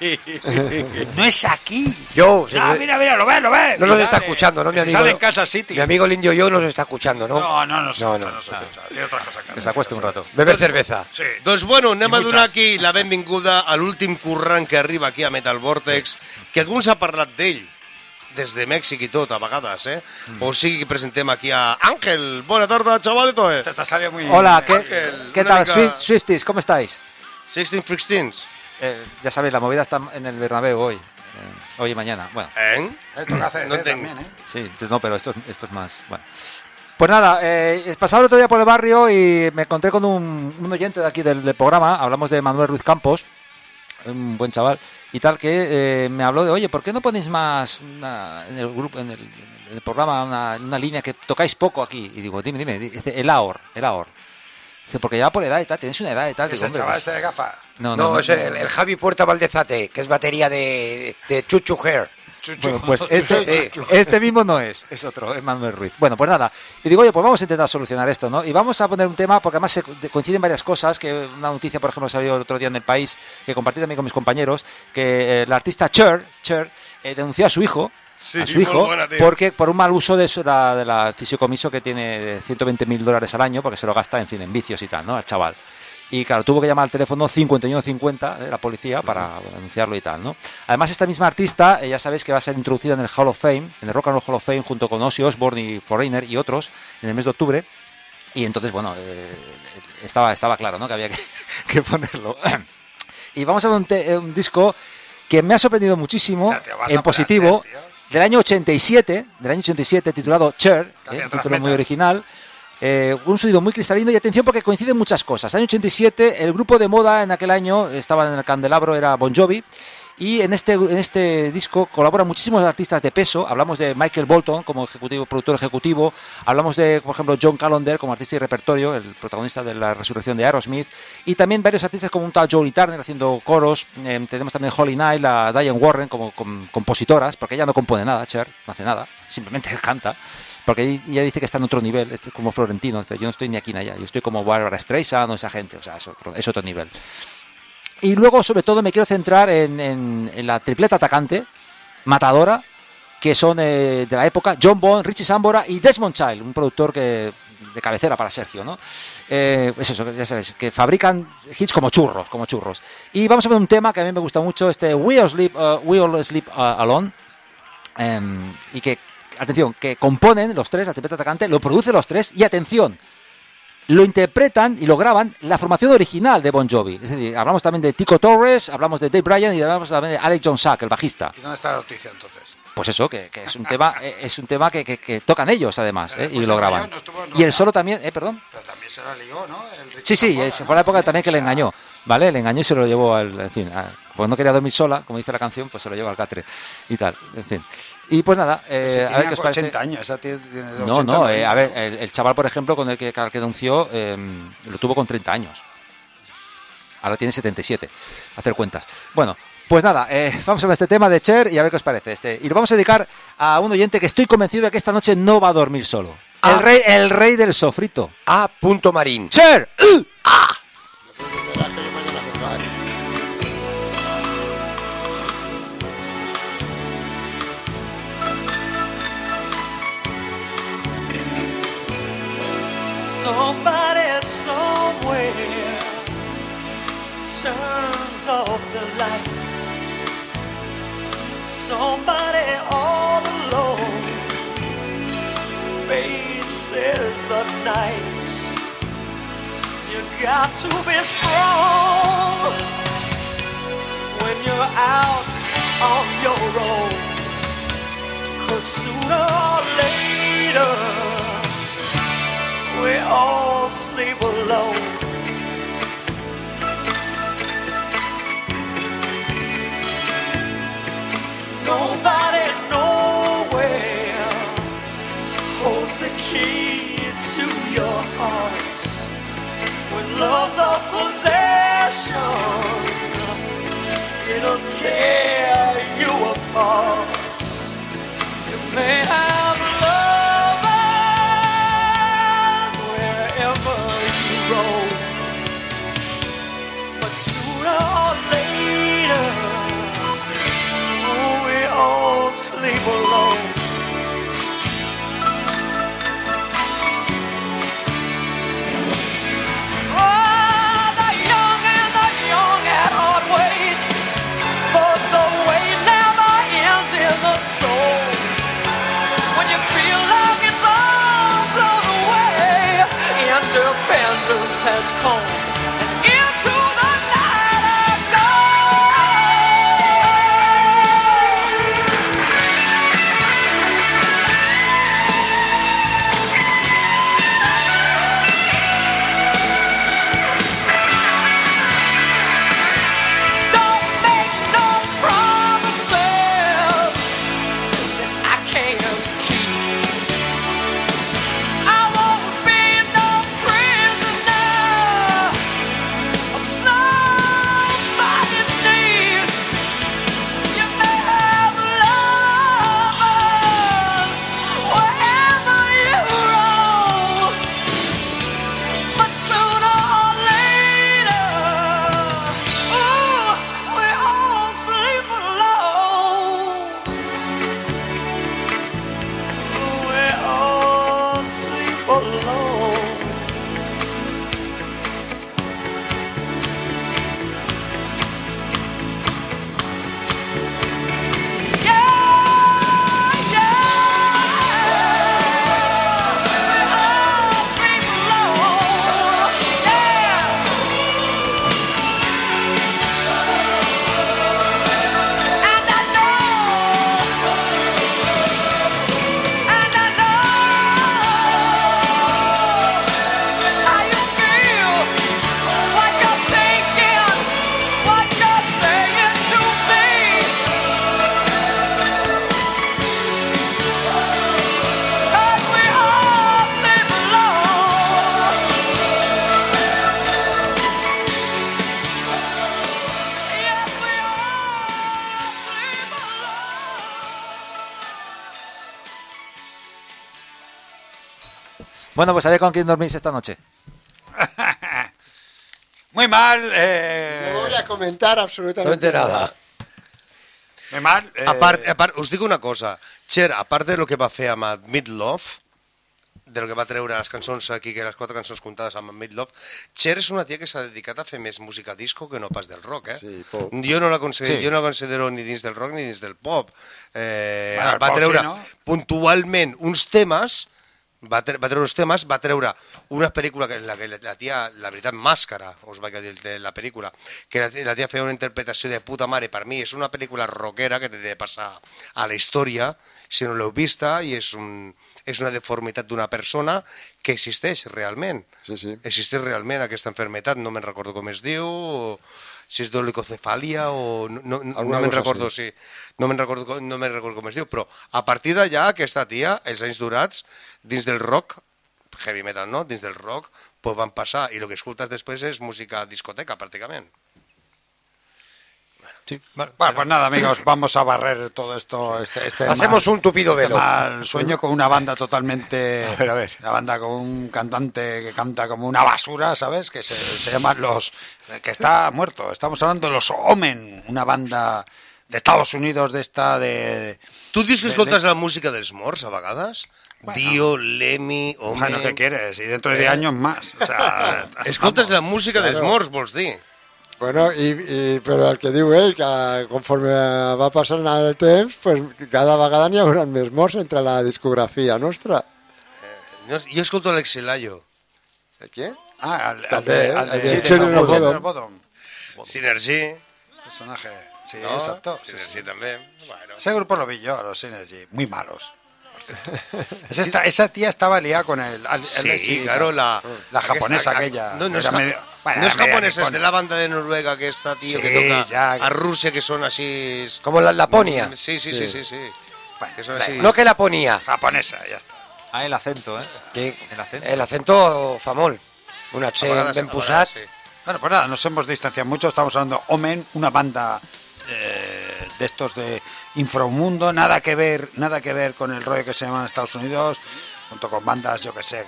S4: No es aquí.
S6: Yo,
S4: Ah,
S6: sí,
S4: mira, mira, lo ves, lo ves.
S6: No nos
S4: Y
S6: está
S4: dale.
S6: escuchando, ¿no, mi
S4: Que se
S6: amigo?
S4: sale en Kansas City.
S6: mi amigo el indio yo nos está escuchando, ¿no?
S4: No, no, no, se
S6: No,
S4: escucha,
S6: no.
S4: no se escucha. Tiene otras cosas que
S10: Que
S4: hacer.
S10: se acueste un rato.
S6: Bebe cerveza.
S4: Sí.
S2: Doncs bueno, anem
S4: I
S2: a donar
S4: muchas.
S2: aquí la benvinguda a l'últim currant que arriba aquí a Metal Vortex, que algú ens ha parlat d'ell, des de Mèxic i tot, a vegades, eh? O sigui que presentem aquí a Ángel. Bona tarda, chavalito, eh?
S4: Te, te ha salido muy
S10: Hola, ¿qué,
S2: Ángel,
S10: ¿qué
S2: una
S10: tal?
S2: mica-
S10: Swift- Swifties, ¿cómo estáis?
S2: sixteen Freakstins.
S10: Eh, ya sabéis, la movida está en el Bernabéu hoy. eh, hoy y mañana. Bueno,
S2: Eh?
S4: Eh, toca hacer
S2: No
S4: eh,
S2: tengo.
S4: también, ¿eh?
S10: sí, no, pero esto, es- esto es más. Bueno. Pues nada, eh, pasaba el otro día por el barrio y me encontré con un, un oyente de aquí del, del programa. Hablamos de Manuel Ruiz Campos, un buen chaval, y tal, que eh, me habló de, oye, ¿por qué no ponéis más una- en el grupo, en el, en el programa, una, una línea que tocáis poco aquí? Y digo, dime, dime, dice, el AOR, el AOR. Dice, porque ya por edad y tal, tienes una edad y tal.
S4: Es
S10: Digo,
S4: el
S10: hombre,
S4: chaval
S10: pues-
S4: ese de gafa.
S10: no,
S6: No,
S10: no, no,
S6: es el, el Javi Puerta Valdezate, que es batería de, de Chuchu Hair.
S4: Chuchu.
S10: Bueno, pues este,
S6: Sí.
S10: este mismo no es, es otro, es Manuel Ruiz. Bueno, pues nada. Y digo, oye, pues vamos a intentar solucionar esto, ¿no? Y vamos a poner un tema, porque además se co- coinciden varias cosas, que una noticia, por ejemplo, salió el otro día en El País, que compartí también con mis compañeros, que eh, la artista Cher, Cher eh, denunció a su hijo,
S2: Sí,
S10: a su
S2: muy
S10: hijo,
S2: buena, tío.
S10: porque por un mal uso de, su, la, de la fisiocomiso que tiene de ciento veinte mil dólares al año, porque se lo gasta, en fin, en vicios y tal, ¿no? Al chaval. Y claro, tuvo que llamar al teléfono cincuenta y uno cincuenta de la policía para denunciarlo y tal, ¿no? Además, esta misma artista, eh, ya sabéis que va a ser introducida en el Hall of Fame, en el Rock and Roll Hall of Fame, junto con Ozzy Osbourne y Foreigner y otros, en el mes de octubre. Y entonces, bueno, eh, estaba, estaba claro, ¿no? Que había que, que ponerlo. Y vamos a ver un, te- un disco que me ha sorprendido muchísimo,
S4: Ya te vas a
S10: en
S4: poner
S10: positivo,
S4: a ser, tío.
S10: del año ochenta y siete, del año ochenta y siete, titulado Cher,
S4: Casi
S10: eh,
S4: atrás
S10: un título muy
S4: metal.
S10: original. Eh, un sonido muy cristalino y atención porque coinciden muchas cosas. Año ochenta y siete, el grupo de moda en aquel año, estaba en el candelabro, era Bon Jovi, Y en este, en este disco colaboran muchísimos artistas de peso. Hablamos de Michael Bolton como ejecutivo, productor ejecutivo. Hablamos de, por ejemplo, John Callender como artista y repertorio, el protagonista de la resurrección de Aerosmith. Y también varios artistas como un tal Joey Turner haciendo coros. Eh, tenemos también Holly Knight, la Diane Warren como com, compositoras, porque ella no compone nada, Cher, no hace nada, simplemente canta. Porque ella dice que está en otro nivel, es como Florentino. Dice, yo no estoy ni aquí ni allá, yo estoy como Barbara Streisand o esa gente, o sea, es otro, es otro nivel. Y luego, sobre todo, me quiero centrar en, en, en la tripleta atacante, matadora, que son eh, de la época, John Bond, Richie Sambora y Desmond Child, un productor que de cabecera para Sergio, ¿no? Eh, es eso, ya sabes, que fabrican hits como churros, como churros. Y vamos a ver un tema que a mí me gusta mucho, este We All Sleep, uh, We All Sleep uh, Alone, eh, y que, atención, que componen los tres, la tripleta atacante, lo producen los tres, y atención, lo interpretan y lo graban la formación original de Bon Jovi. Es decir, hablamos también de Tico Torres, hablamos de Dave Bryan y hablamos también de Alex John Sack, el bajista.
S4: ¿Y dónde está la noticia entonces?
S10: Pues eso, que, que es un tema, es un tema que, que, que tocan ellos además, ¿eh?
S4: Pues
S10: Y lo graban.
S4: no estuvo, no,
S10: y el solo también, eh, perdón.
S4: Pero también se la ligó, ¿no? El
S10: Sí, sí, es, fue la época también que le engañó, ¿vale? Le engañó y se lo llevó al, en fin, a, pues no quería dormir sola, como dice la canción, pues se lo llevó al catre y tal, en fin. Y pues nada, eh,
S4: si
S10: a ver qué os parece.
S4: ochenta años, esa tiene, tiene
S10: No,
S4: ochenta,
S10: no, eh, a ver,
S4: ¿no?
S10: el, el chaval, por ejemplo, con el que, al que denunció, eh, lo tuvo con treinta años. Ahora tiene setenta y siete, hacer cuentas. Bueno, pues nada, eh, vamos a ver este tema de Cher y a ver qué os parece. Este, y lo vamos a dedicar a un oyente que estoy convencido de que esta noche no va a dormir solo.
S6: Ah.
S10: El rey, el rey del sofrito.
S6: A. Punto Marín.
S10: Cher. ¡Uh! ¡Ah!
S8: Somebody somewhere turns off the lights. Somebody all alone faces the night. You got to be strong when you're out on your own, 'cause sooner or later we all sleep alone. Nobody nowhere holds the key to your heart. When love's a possession, it'll tear you apart. You may have lovers wherever you roam, but sooner or later we all sleep alone. Oh, the young and the young at heart waits, but the wait never ends in the soul. When you feel like it's all blown away, independence has come, and into the night I go. Don't make no promises that I can't keep. I won't be no prisoner of somebody's needs. You may have lovers wherever you roam, but sooner or later, ooh, we all sleep alone. We all sleep alone. Yeah, yeah. We all sleep alone. Yeah. And I know, and I know
S10: Bueno, pues a ver con quién dormís esta noche.
S4: Muy mal. Eh...
S5: No voy a comentar absolutamente
S6: No nada.
S5: nada.
S4: Muy mal. Eh...
S2: A part, a part, us dic una cosa. Cher, a part de lo que va fer amb Meatloaf, de lo que va treure les cançons aquí, que les quatre cançons comptades amb Meatloaf, Cher és una tia que s'ha dedicat a fer més música disco que no pas del rock, eh?
S5: Sí, pop.
S2: Jo no la considero,
S10: Sí.
S2: jo no la considero ni dins del rock ni dins del pop. Eh,
S4: Bueno, el
S2: va
S4: pop
S2: treure
S4: sí, no?
S2: puntualment uns temes, va, tre va treure uns temes, va treure una pel·lícula que la, que la tia, la veritat, Màscara, us vaig dir de la pel·lícula, que la, la tia feia una interpretació de puta mare. Per mi és una pel·lícula rockera que té de passar a la història, si no l'heu vista, i és, un, és una deformitat d'una persona que existeix realment.
S5: Sí, sí.
S2: Existeix realment aquesta enfermetat, no me'n recordo com es diu, o si és d'olicocefàlia o no, no, no
S5: Alguna
S2: me'n
S5: cosa
S2: recordo,
S5: així.
S2: sí, no me'n recordo, com- no me'n recordo com es diu, però a partir d'allà aquesta tia, els anys durats, dins del rock, heavy metal, no? Dins del rock, pues van passar, i el que escoltes després és música discoteca, pràcticament.
S10: Sí, vale.
S4: Bueno, pues nada, amigos, vamos a barrer todo esto. Este, este
S6: Hacemos
S4: mal-
S6: un tupido
S4: este
S6: velo.
S4: mal sueño con una banda totalmente.
S10: A ver, a ver.
S4: Una banda con un cantante que canta como una basura, ¿sabes? Que se, se llama Los. Que está muerto. Estamos hablando de los Omen, una banda de Estados Unidos de esta de.
S2: Tu dius que
S4: de-
S2: escoltes
S4: de-
S2: la música dels morts, a vegades? Dio, Lemmy, Omen...
S4: Bueno, ¿qué quieres? Y dentro de
S2: Eh.
S4: diez años más. O sea,
S2: Escoltes la
S4: vamos.
S2: música dels
S5: Claro.
S2: morts, vols dir?
S5: Bueno, i, i, però el que diu ell, que conforme va passant el temps, pues, cada vegada n'hi haurà més morts entre la discografia nostra.
S2: No, jo escolto Alex Layo.
S5: El què?
S4: Ah, al, al
S5: També,
S4: de,
S5: eh?
S4: al de,
S5: El de
S4: sí, de
S5: Children of
S4: Children
S5: Bodom.
S4: of Bodom.
S2: Synergy.
S4: Personaje. Sí,
S2: ¿no?
S4: exacto. Sí,
S2: Synergy
S4: sí.
S2: també. Bueno.
S4: Ese grupo lo vi yo, los Synergy. Muy malos. por cierto. Esa, esta- esa tía estaba liada con el. el- el
S2: Sí,
S4: Alexi,
S2: claro, la...
S4: La japonesa
S2: aquesta-
S4: aquella.
S2: No, no és,
S4: Era
S2: ja,
S4: medio- bueno,
S2: no és
S4: era media
S2: japonesa, és
S4: nipona.
S2: de la banda de Noruega aquesta, tio,
S4: Sí,
S2: que toca
S4: ja.
S2: a Rússia, que són així...
S6: Como la Laponia.
S2: Sí, sí, sí, sí, sí.
S4: Bueno,
S2: Que són
S4: da
S2: així...
S4: igual.
S6: No que Laponia.
S4: Japonesa, ya está.
S10: Ah, el acento, ¿eh?
S6: Que
S10: El acento.
S6: el acento famol. Una
S2: A
S6: che
S2: vegades-
S6: ben
S2: a
S6: posat.
S2: vegades sí.
S4: Bueno, pues nada, nos hemos distanciado mucho. Estamos hablando de Omen, una banda eh, de estos de inframundo, nada que ver, nada que ver con el rollo que se llama en Estados Unidos, junto con bandas, yo que sé,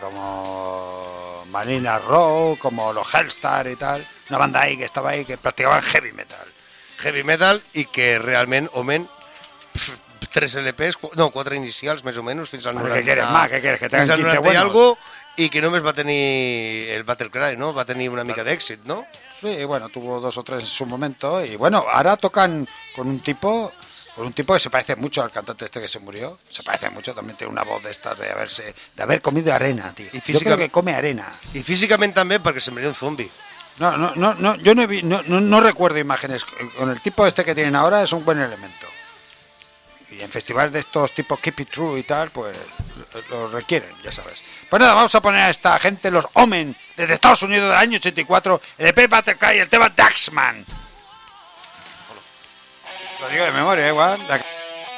S4: como Marina Row, como los Hellstar y tal. Una banda ahí que estaba ahí que practicaban heavy metal.
S2: Heavy metal i que realment, Omen, pf, tres L Ps, cu- no, quatre inicials, més o menys, fins al
S4: Bueno,
S2: noranta.
S4: ¿qué quieres más? ¿Qué quieres? Que tengan
S2: fins al
S4: quince
S2: noranta i
S4: buenos.
S2: algo, i que només va tenir el Battle Cry, no? Va tenir una mica d'èxit, no?
S4: Sí, bueno, tuvo dos o tres en su momento y bueno, ahora tocan con un tipo, con un tipo que se parece mucho al cantante este que se murió. Se parece mucho, también tiene una voz de estas de haberse, de haber comido arena, tío.
S2: Y
S4: Yo
S2: física-
S4: creo que come arena.
S2: I físicament també, perquè semblaria un zombi.
S4: No, no, no, no yo no, he vi- no, no, no recuerdo imágenes. Con el tipo este que tienen ahora es un buen elemento. Y en festivales de estos tipo Keep It True y tal, pues lo requieren, ya sabes. Pues nada, vamos a poner a esta gente, los Omen, desde Estados Unidos del año ochenta y cuatro, el E P Butterfly y el tema Daxman. Lo digo de memoria, igual. La-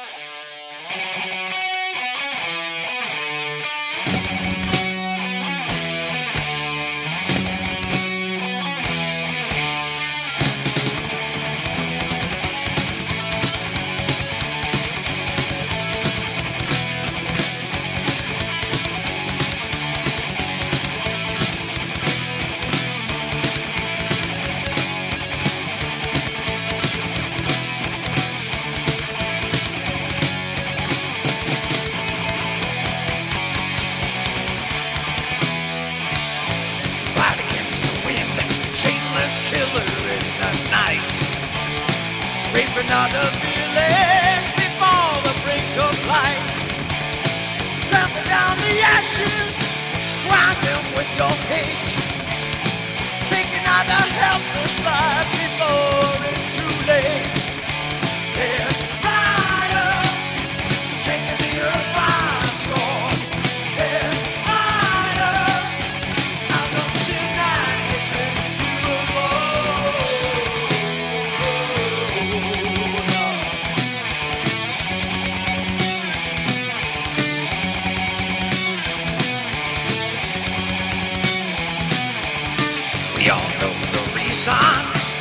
S7: Fight against the wind, chainless killer in the night. Raping other feelings before the brink of light. Trample down the ashes, grind them with your hate. Taking out a helpless life before it's too late. Dead rider, taking the earth by storm. Dead rider. I don't see that hatred you We all know the reason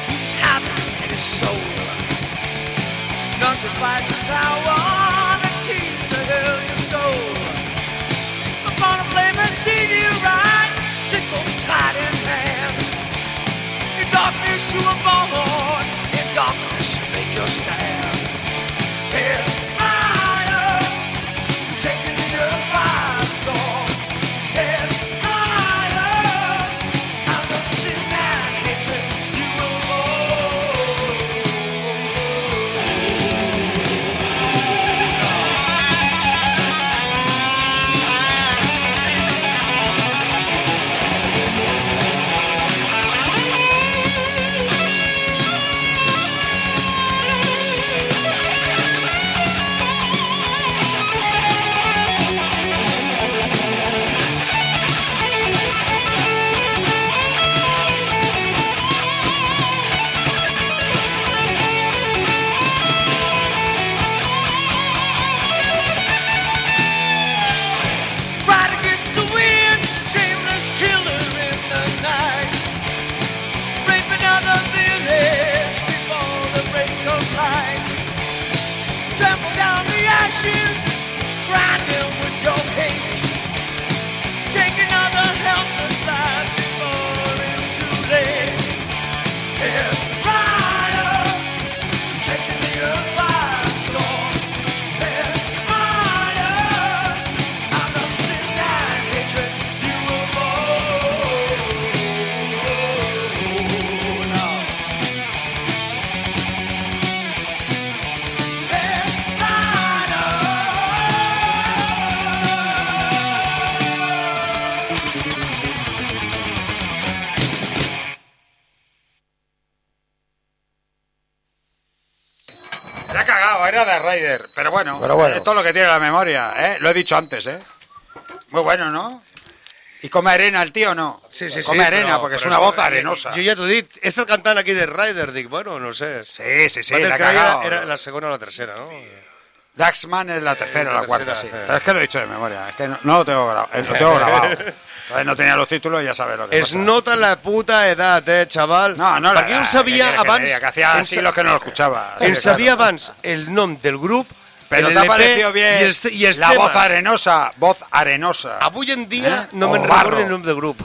S4: Era de Raider, pero bueno,
S6: Pero bueno.
S4: es todo lo que tiene la memoria, ¿eh? Lo he dicho antes, ¿eh? Muy bueno, ¿no? ¿Y come arena el tío o no?
S2: Sí, sí, sí.
S4: Come arena,
S2: però-
S4: porque es
S2: però
S4: una
S2: això-
S4: voz arenosa.
S2: Jo ja t'ho he dit, he estat cantant aquí de Rider, dic, bueno, no sé.
S4: Sí, sí, sí,
S2: Battle
S4: la ha
S2: Cry era,
S4: cagado.
S2: era la segona o la tercera, ¿no?
S4: Daxman es la tercera o
S2: la
S4: la cuarta,
S2: tercera,
S4: sí.
S2: eh.
S4: Pero es que lo he dicho de memoria, es que no, no lo tengo grabado. Lo tengo grabado. Entonces no tenía los títulos, ya sabes lo que
S2: Es
S4: pasa.
S2: nota la puta edat, eh, xaval.
S4: No, no,
S2: Perquè
S4: la,
S2: jo sabia
S4: que, que,
S2: abans...
S4: que, que hacía
S2: em
S4: así
S2: sa-
S4: los que no lo escuchaba.
S2: Em
S4: Sí,
S2: sabia
S4: claro.
S2: abans el nom del grup,
S4: Pero
S2: el
S4: te ha
S2: L P
S4: parecido bien
S2: i els, i els
S4: la
S2: temes.
S4: voz arenosa, voz arenosa.
S2: Avui en dia
S4: ¿Eh?
S2: no
S4: O
S2: me
S4: barro.
S2: recordo el nom del grup.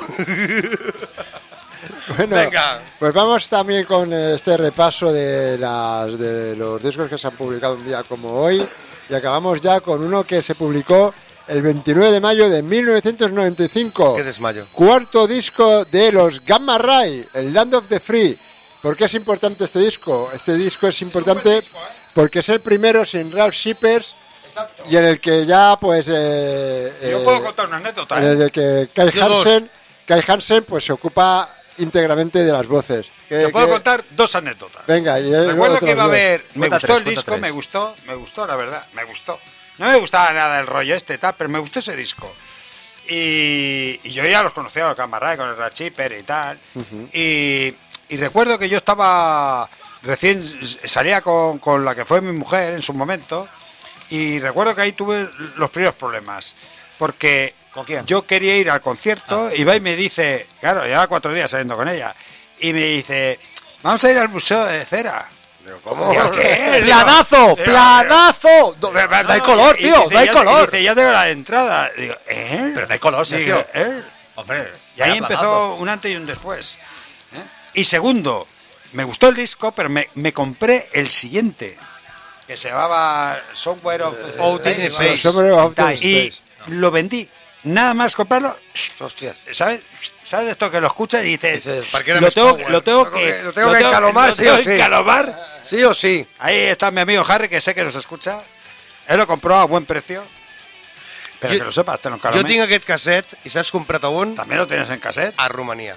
S5: Bueno,
S2: Venga.
S5: pues vamos también con este repaso de, las, de los discos que se han publicado un día como hoy. Y acabamos ya con uno que se publicó el veintinueve de mayo de mil novecientos noventa y cinco.
S2: Qué desmayo.
S5: Cuarto disco de los Gamma Ray, el Land of the Free. ¿Por qué es importante este disco? Este disco es importante porque es el primero sin Ralph Shippers y en el que ya pues... Eh,
S4: Yo
S5: eh,
S4: puedo contar una anécdota,
S5: en
S4: ¿eh?
S5: el que Kai
S2: Yo dos.
S5: Hansen, Kai Hansen pues se ocupa íntegramente de las voces.
S4: Te
S5: Que-
S4: puedo
S5: que-
S4: contar dos anécdotas.
S5: Venga, y luego
S4: Recuerdo
S5: otros
S4: que iba a
S5: dos.
S4: ver, me
S10: Cuenta
S4: gustó
S10: tres,
S4: el
S10: cuenta
S4: disco,
S10: tres.
S4: me gustó, me gustó, la verdad, me gustó. No me gustaba nada el rollo este, tal, pero me gustó ese disco. Y, y yo ya los conocía, los Camarray, con el Rat Chipper y tal. y, y recuerdo que yo estaba, recién salía con, con la que fue mi mujer en su momento, y recuerdo que ahí tuve los primeros problemas. Porque
S10: ¿Con quién?
S4: yo quería ir al concierto, y va y me dice, claro, llevaba cuatro días saliendo con ella, y me dice, vamos a ir al Museo de Cera. Digo, ¿cómo? Digo, ¿qué?
S10: ¡Planazo!
S4: Digo,
S10: ¡Planazo!
S4: digo,
S10: Da da
S4: no,
S10: el color,
S4: y- y
S10: tío,
S4: dice,
S10: da el
S4: ya-
S10: color.
S4: y dice, ya tengo la entrada. Digo, ¿eh?
S10: Pero da el color,
S4: Digo,
S10: Sergio.
S4: ¿eh?
S10: Hombre,
S4: Y ahí
S10: vaya
S4: empezó
S10: planazo.
S4: un antes y un después. ¿eh? Y segundo, me gustó el disco, pero me, me compré el siguiente, que se llamaba Somewhere of the
S2: Out in the
S4: Space.
S2: Face.
S5: Somewhere of the
S4: Y
S5: Space.
S4: lo vendí. Nada más comprarlo,
S6: Hostias.
S4: ¿sabes? ¿Sabes de esto que lo escuchas y dices,
S6: Dices,
S2: ¿para qué era
S4: lo
S2: más
S4: tengo,
S2: power?
S4: lo tengo
S6: Lo
S4: que,
S6: que- lo tengo que encalomar,
S4: lo
S6: sí
S4: tengo
S6: o
S4: que
S6: sí.
S4: encalomar?
S6: Sí o sí.
S4: Ahí está mi amigo Harry, que sé que nos escucha. Él lo compró a buen precio. Pero
S2: Jo-
S4: que lo sepas, te lo
S2: Jo
S4: encalomé.
S2: tinc aquest casset, i saps comprat a on?
S4: ¿También lo tienes en cassette?
S2: A Romania.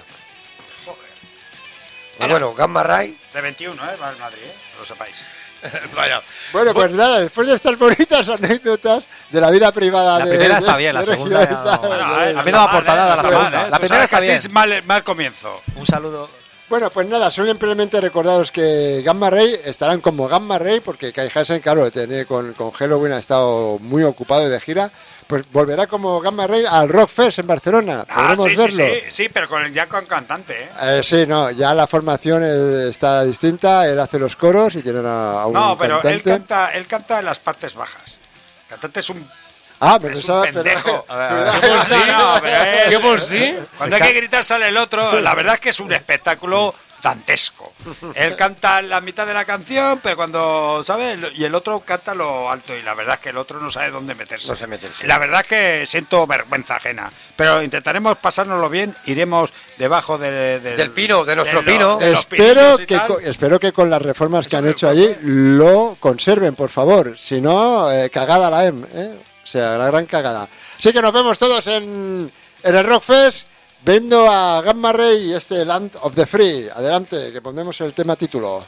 S6: Y bueno, Gamma Ray.
S4: De veintiuno, ¿eh? Va al Madrid, ¿eh? Que lo sepáis.
S2: Vaya.
S5: Bueno, pues nada, después de estas bonitas anécdotas de la vida privada
S10: La
S5: de...
S10: primera está
S5: de
S10: bien, la
S5: Sergio
S10: segunda
S5: y
S10: ya no.
S5: tal.
S10: Bueno,
S4: Bueno,
S10: a
S4: eh,
S10: mí
S4: no
S10: no me
S4: está
S10: aporta
S4: mal,
S10: nada
S4: ¿eh?
S10: la
S4: No está
S10: segunda.
S4: mal, ¿eh?
S10: La
S4: Tú
S10: primera
S4: sabes que
S10: está
S4: así
S10: bien.
S4: es mal, mal comienzo.
S10: Un saludo.
S5: Bueno, pues nada, simplemente recordaros que Gamma Ray estarán como Gamma Ray, porque Kai Hansen, claro, tiene con, con Halloween ha estado muy ocupado de gira, pues volverá como Gamma Ray al Rock Fest en Barcelona.
S4: Ah,
S5: Podremos
S4: sí, sí,
S5: verlos.
S4: sí, sí, pero con el, ya con cantante, ¿eh?
S5: Eh, sí, no, ya la formación eh, está distinta, él hace los coros y tienen a, a un
S4: No, pero
S5: cantante.
S4: él canta, él canta en las partes bajas. El cantante es un...
S5: Ah, pero
S4: es
S5: pensaba...
S4: un pendejo.
S5: pero-
S10: A ver, a ver.
S2: Què vols dir?
S4: No, no, pero es-
S2: Què vols dir?
S4: Cuando hay que gritar sale el otro. La verdad es que es un espectáculo dantesco. Él canta la mitad de la canción, pero cuando, ¿sabes? Y el otro canta lo alto. Y la verdad es que el otro no sabe dónde meterse.
S6: No sé meterse.
S4: La verdad es que siento vergüenza ajena. Pero intentaremos pasárnoslo bien. Iremos debajo de- de-
S6: Del pino, de nuestro
S4: lo-
S6: pino.
S4: de los
S5: Espero
S4: pinillos y
S5: que,
S4: tal.
S5: co- espero que con las reformas que han hecho allí lo conserven, por favor. Si no, eh, cagada la M, ¿eh? O sea, la gran cagada. Así que nos vemos todos en, en el Rockfest, viendo a Gamma Ray y este Land of the Free. Adelante, que pondremos el tema título.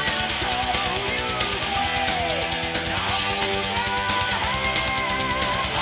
S7: Show you the way.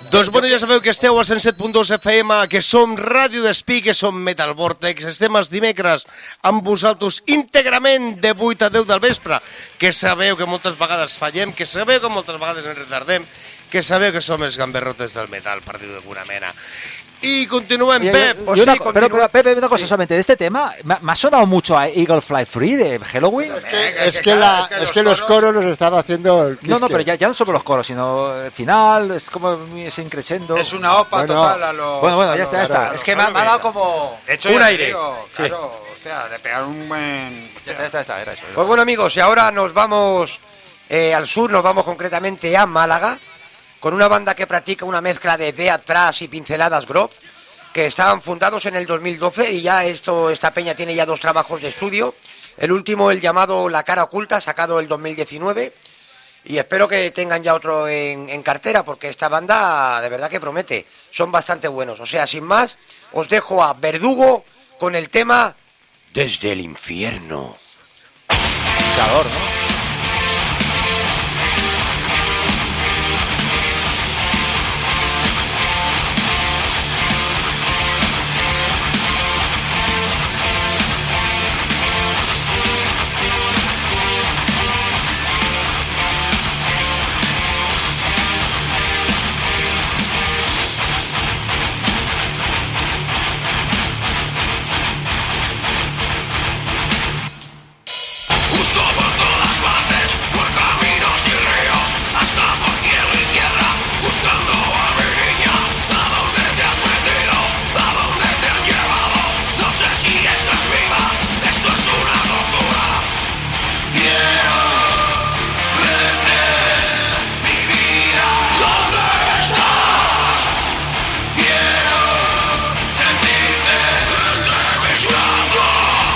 S2: Doncs bueno, ja sabeu que esteu al cent set punt dos F M, que som Ràdio Despí, que som Metal Vortex. Estem els dimecres amb vosaltres íntegrament de vuit a deu del vespre, que sabeu que moltes vegades fallem, que sabeu que moltes vegades ens retardem, que sabeu que som els gamberrotes del metal, per dir-ho d'alguna mena. Y continuem,
S10: Oye,
S2: Pep.
S10: yo- yo una co- pero, pero, Pepe, una cosa solamente de este tema. Me, me ha sonado mucho a Eagle Fly Free de Halloween.
S5: Es que, la, es que los coros los estaba haciendo el
S10: No, no,
S5: Kiske.
S10: pero ya, ya no solo los coros, sino el final, es como ese increchendo.
S4: Es una opa
S5: Bueno,
S4: total a los...
S10: bueno, bueno,
S4: a
S10: ya
S4: los-
S10: está, ya está.
S4: claro,
S10: Es que me ha- me ha dado como
S4: De hecho,
S6: un
S4: ya te
S6: aire.
S4: digo,
S6: Sí.
S4: claro, o sea, de pegar un buen...
S10: Ya está, ya está, ya está, era eso.
S6: Pues bueno, amigos, y ahora nos vamos eh, al sur, nos vamos concretamente a Málaga, con una banda que practica una mezcla de death thrash y pinceladas grove, que estaban fundados en el dos mil doce y ya esto esta peña tiene ya dos trabajos de estudio. El último, el llamado La Cara Oculta, sacado el dos mil diecinueve, y espero que tengan ya otro en, en cartera, porque esta banda de verdad que promete, son bastante buenos. O sea, sin más, os dejo a Verdugo con el tema Desde el Infierno.
S10: Calor, ¿no?
S7: Busco por todas partes, por caminos y ríos, hasta por cielo y tierra, buscando a mi niña. ¿A dónde te has metido? ¿A dónde te han llevado? No sé si estás viva, esto es una locura. Quiero verte, mi vida. ¿Dónde estás? Quiero sentirte entre mis brazos.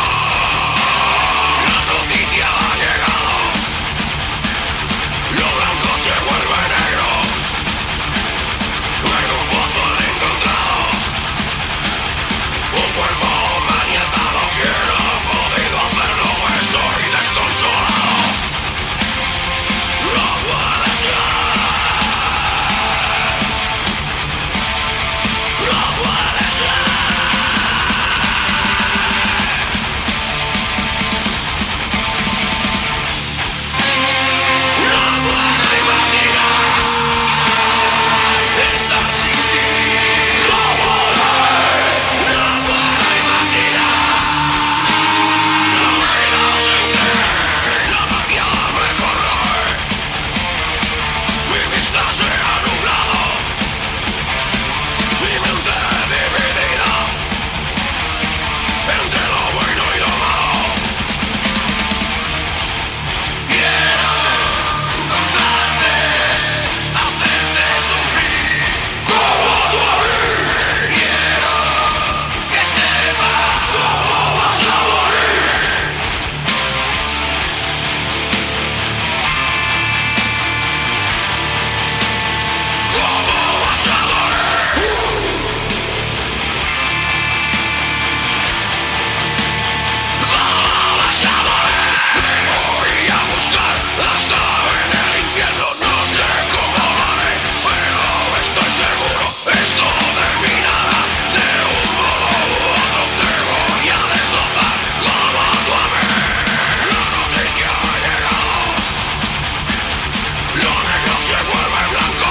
S7: La noticia ha llegado, lo blanco se vuelve negro, en un pozo he encontrado un cuerpo maniatado. ¿Quién ha podido hacerlo? Estoy desconsolado. No puede ser, no puede ser. No puedo imaginar estar sin ti. No puedo, no puedo imaginar la vida sin ti. La magia me corroe, mi vista se ha nublado, mi mente dividida entre lo bueno y lo malo. Quiero encontrarte, hacerte sufrir como tú a mí. Quiero que sepas cómo vas a morir. Cómo vas a morir. Cómo vas a morir. Te voy a buscar hasta en el infierno. No sé cómo lo haré, pero estoy seguro esto terminará de un modo u otro. Te voy a destrozar como tú a mí. La noticia ha llegado, lo negro se vuelve blanco,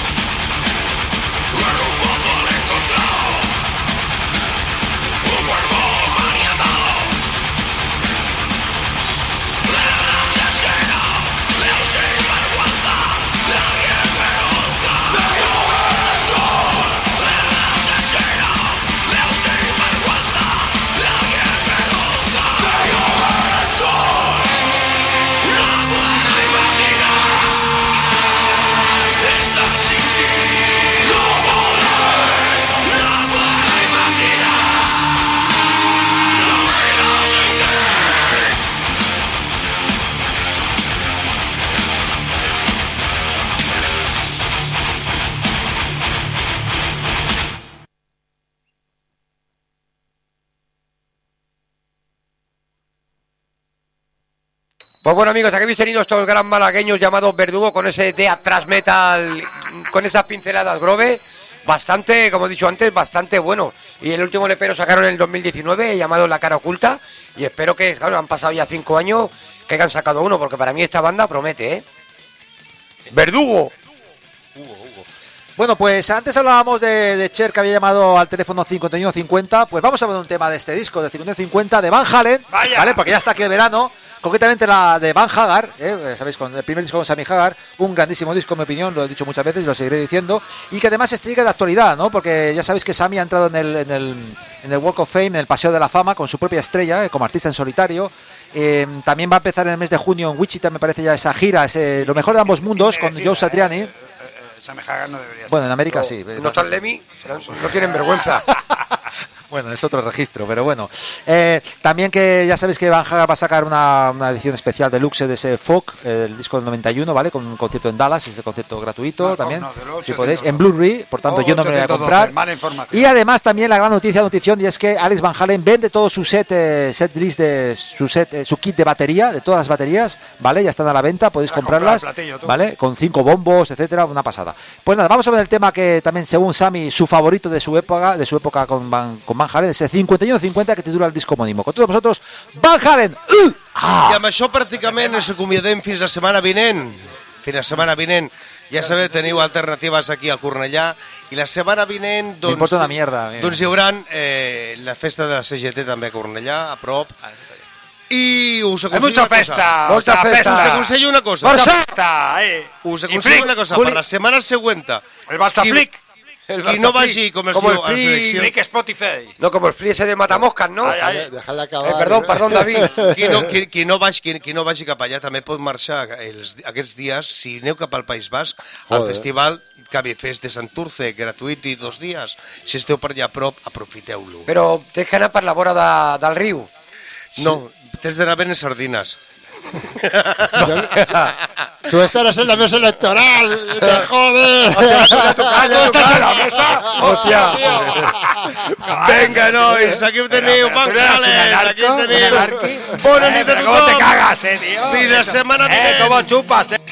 S7: en un pozo he encontrado un cuerpo maniatado. La asesina, la sinvergüenza, nadie me odia. El sol, la asesina, la sinvergüenza, nadie me odia. El sol, no puedo imaginar estar sin ti. No puedo, no puedo imaginar la vida sin ti. Pues bueno, amigos, aquí habéis tenido estos gran malagueños llamados Verdugo con ese death thrash metal
S6: con esas pinceladas Grove, bastante, como he dicho antes, bastante bueno. Y el último lepero sacaron en el dos mil diecinueve, llamado La Cara Oculta, y espero que, claro, han pasado ya cinco años, que hayan sacado uno, porque para mí esta banda promete, ¿eh? ¡Verdugo!
S10: Bueno, pues antes hablábamos de, de Cher, que había llamado al teléfono cincuenta y uno cincuenta. Pues vamos a ver un tema de este disco, de cincuenta y uno cincuenta, de Van Halen,
S4: ¡Vaya!
S10: ¿vale? Porque ya está aquí el verano. Concretamente la de Van Hagar, ¿eh? Sabéis, con el primer disco con Sammy Hagar, un grandísimo disco, en mi opinión, lo he dicho muchas veces y lo seguiré diciendo, y que además sigue de actualidad, ¿no? Porque ya sabéis que Sammy ha entrado en el, en el, en el Walk of Fame, en el Paseo de la Fama, con su propia estrella, ¿eh? Como artista en solitario. Eh, también va a empezar en el mes de junio en Wichita, me parece ya esa gira, ese, lo mejor de ambos mundos, con Joe Satriani.
S4: Eh, eh, Sammy Hagar no debería ser.
S10: Bueno, en América
S6: No,
S10: sí.
S6: no están Lemmy, no tienen vergüenza.
S10: Bueno, es otro registro, pero bueno. Eh, también que ya sabéis que Van Hagar va a sacar una, una edición especial deluxe de ese Folk, el disco del noventa y uno, ¿vale? Con un concierto en Dallas, ese concierto gratuito
S4: No,
S10: también,
S4: no, de los
S10: si podéis,
S4: ochocientos
S10: en Blu-ray, por tanto
S4: Oh,
S10: yo no me lo voy a
S4: ochocientos
S10: comprar.
S4: doce, mala información.
S10: Y además también la gran noticia, notición, y es que Alex Van Halen vende todo su set, eh, set list de su set, eh, su kit de batería, de todas las baterías, ¿vale? Ya están a la venta, podéis
S4: A
S10: comprarlas,
S4: comprar el platillo, tú.
S10: ¿vale? Con cinco bombos, etcétera, una pasada. Pues nada, vamos a ver el tema que también, según Sammy, su favorito de su época, de su época con Van, con Van Halen, ese cincuenta y uno cincuenta que titula el disco homónimo. Con todos vosotros, Van Halen! Uh! Ah!
S2: I amb això pràcticament ens acomiadem fins la setmana vinent. Fins la setmana vinent. Ja sabeu, teniu alternatives aquí a Cornellà. I la setmana vinent, doncs,
S10: M'importa una mierda. mira.
S2: doncs hi haurà eh, la festa de la C G T també a Cornellà, a prop. I us
S4: Hay
S2: aconsello
S4: mucha
S2: una cosa.
S4: festa,
S6: Mucha
S4: mucha
S6: festa.
S2: Us
S4: festa.
S2: aconsello una cosa.
S4: Mucha festa, eh.
S2: Us
S4: Y
S2: aconsello
S4: Flick,
S2: una cosa.
S4: Juli.
S2: Per la setmana següent,
S4: El Barça
S2: Qui-
S4: Flick.
S6: El
S2: qui no
S6: Barça
S2: vagi,
S6: Flick.
S2: com es
S6: Como
S2: diu,
S6: el
S2: a la
S6: Flick.
S2: selecció,
S4: Flick Spotify.
S6: No, como el Flick ese de Matamoscas, ¿no?
S4: Ay, ay.
S6: Eh,
S5: Déjale acabar.
S6: perdón, perdón, David.
S2: qui no, qui, qui, no vagi, qui, qui no vagi cap allà també pot marxar els, aquests dies, si aneu cap al País Basc, al
S5: Joder.
S2: festival Cabifest de Santurce, gratuït i dos dies. Si esteu per allà a prop, aprofiteu-lo.
S6: Pero tens que anar per la vora de, del riu.
S2: No, tens d'anar a veure sardines.
S5: Tú estarás en la mesa electoral y te jodes.
S4: ¡Calla, estás en la mesa!
S6: ¡Hostia!
S2: Vinga, nois, aquí ho teniu, Van Halen, aquí ho teniu. Bona nit a
S4: ¿Cómo te
S2: tothom.
S4: cagas, eh, tío?
S2: Fins la setmana
S4: Eh,
S2: vinent.
S4: cómo chupas, eh.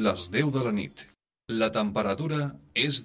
S9: les deu de la nit. La temperatura és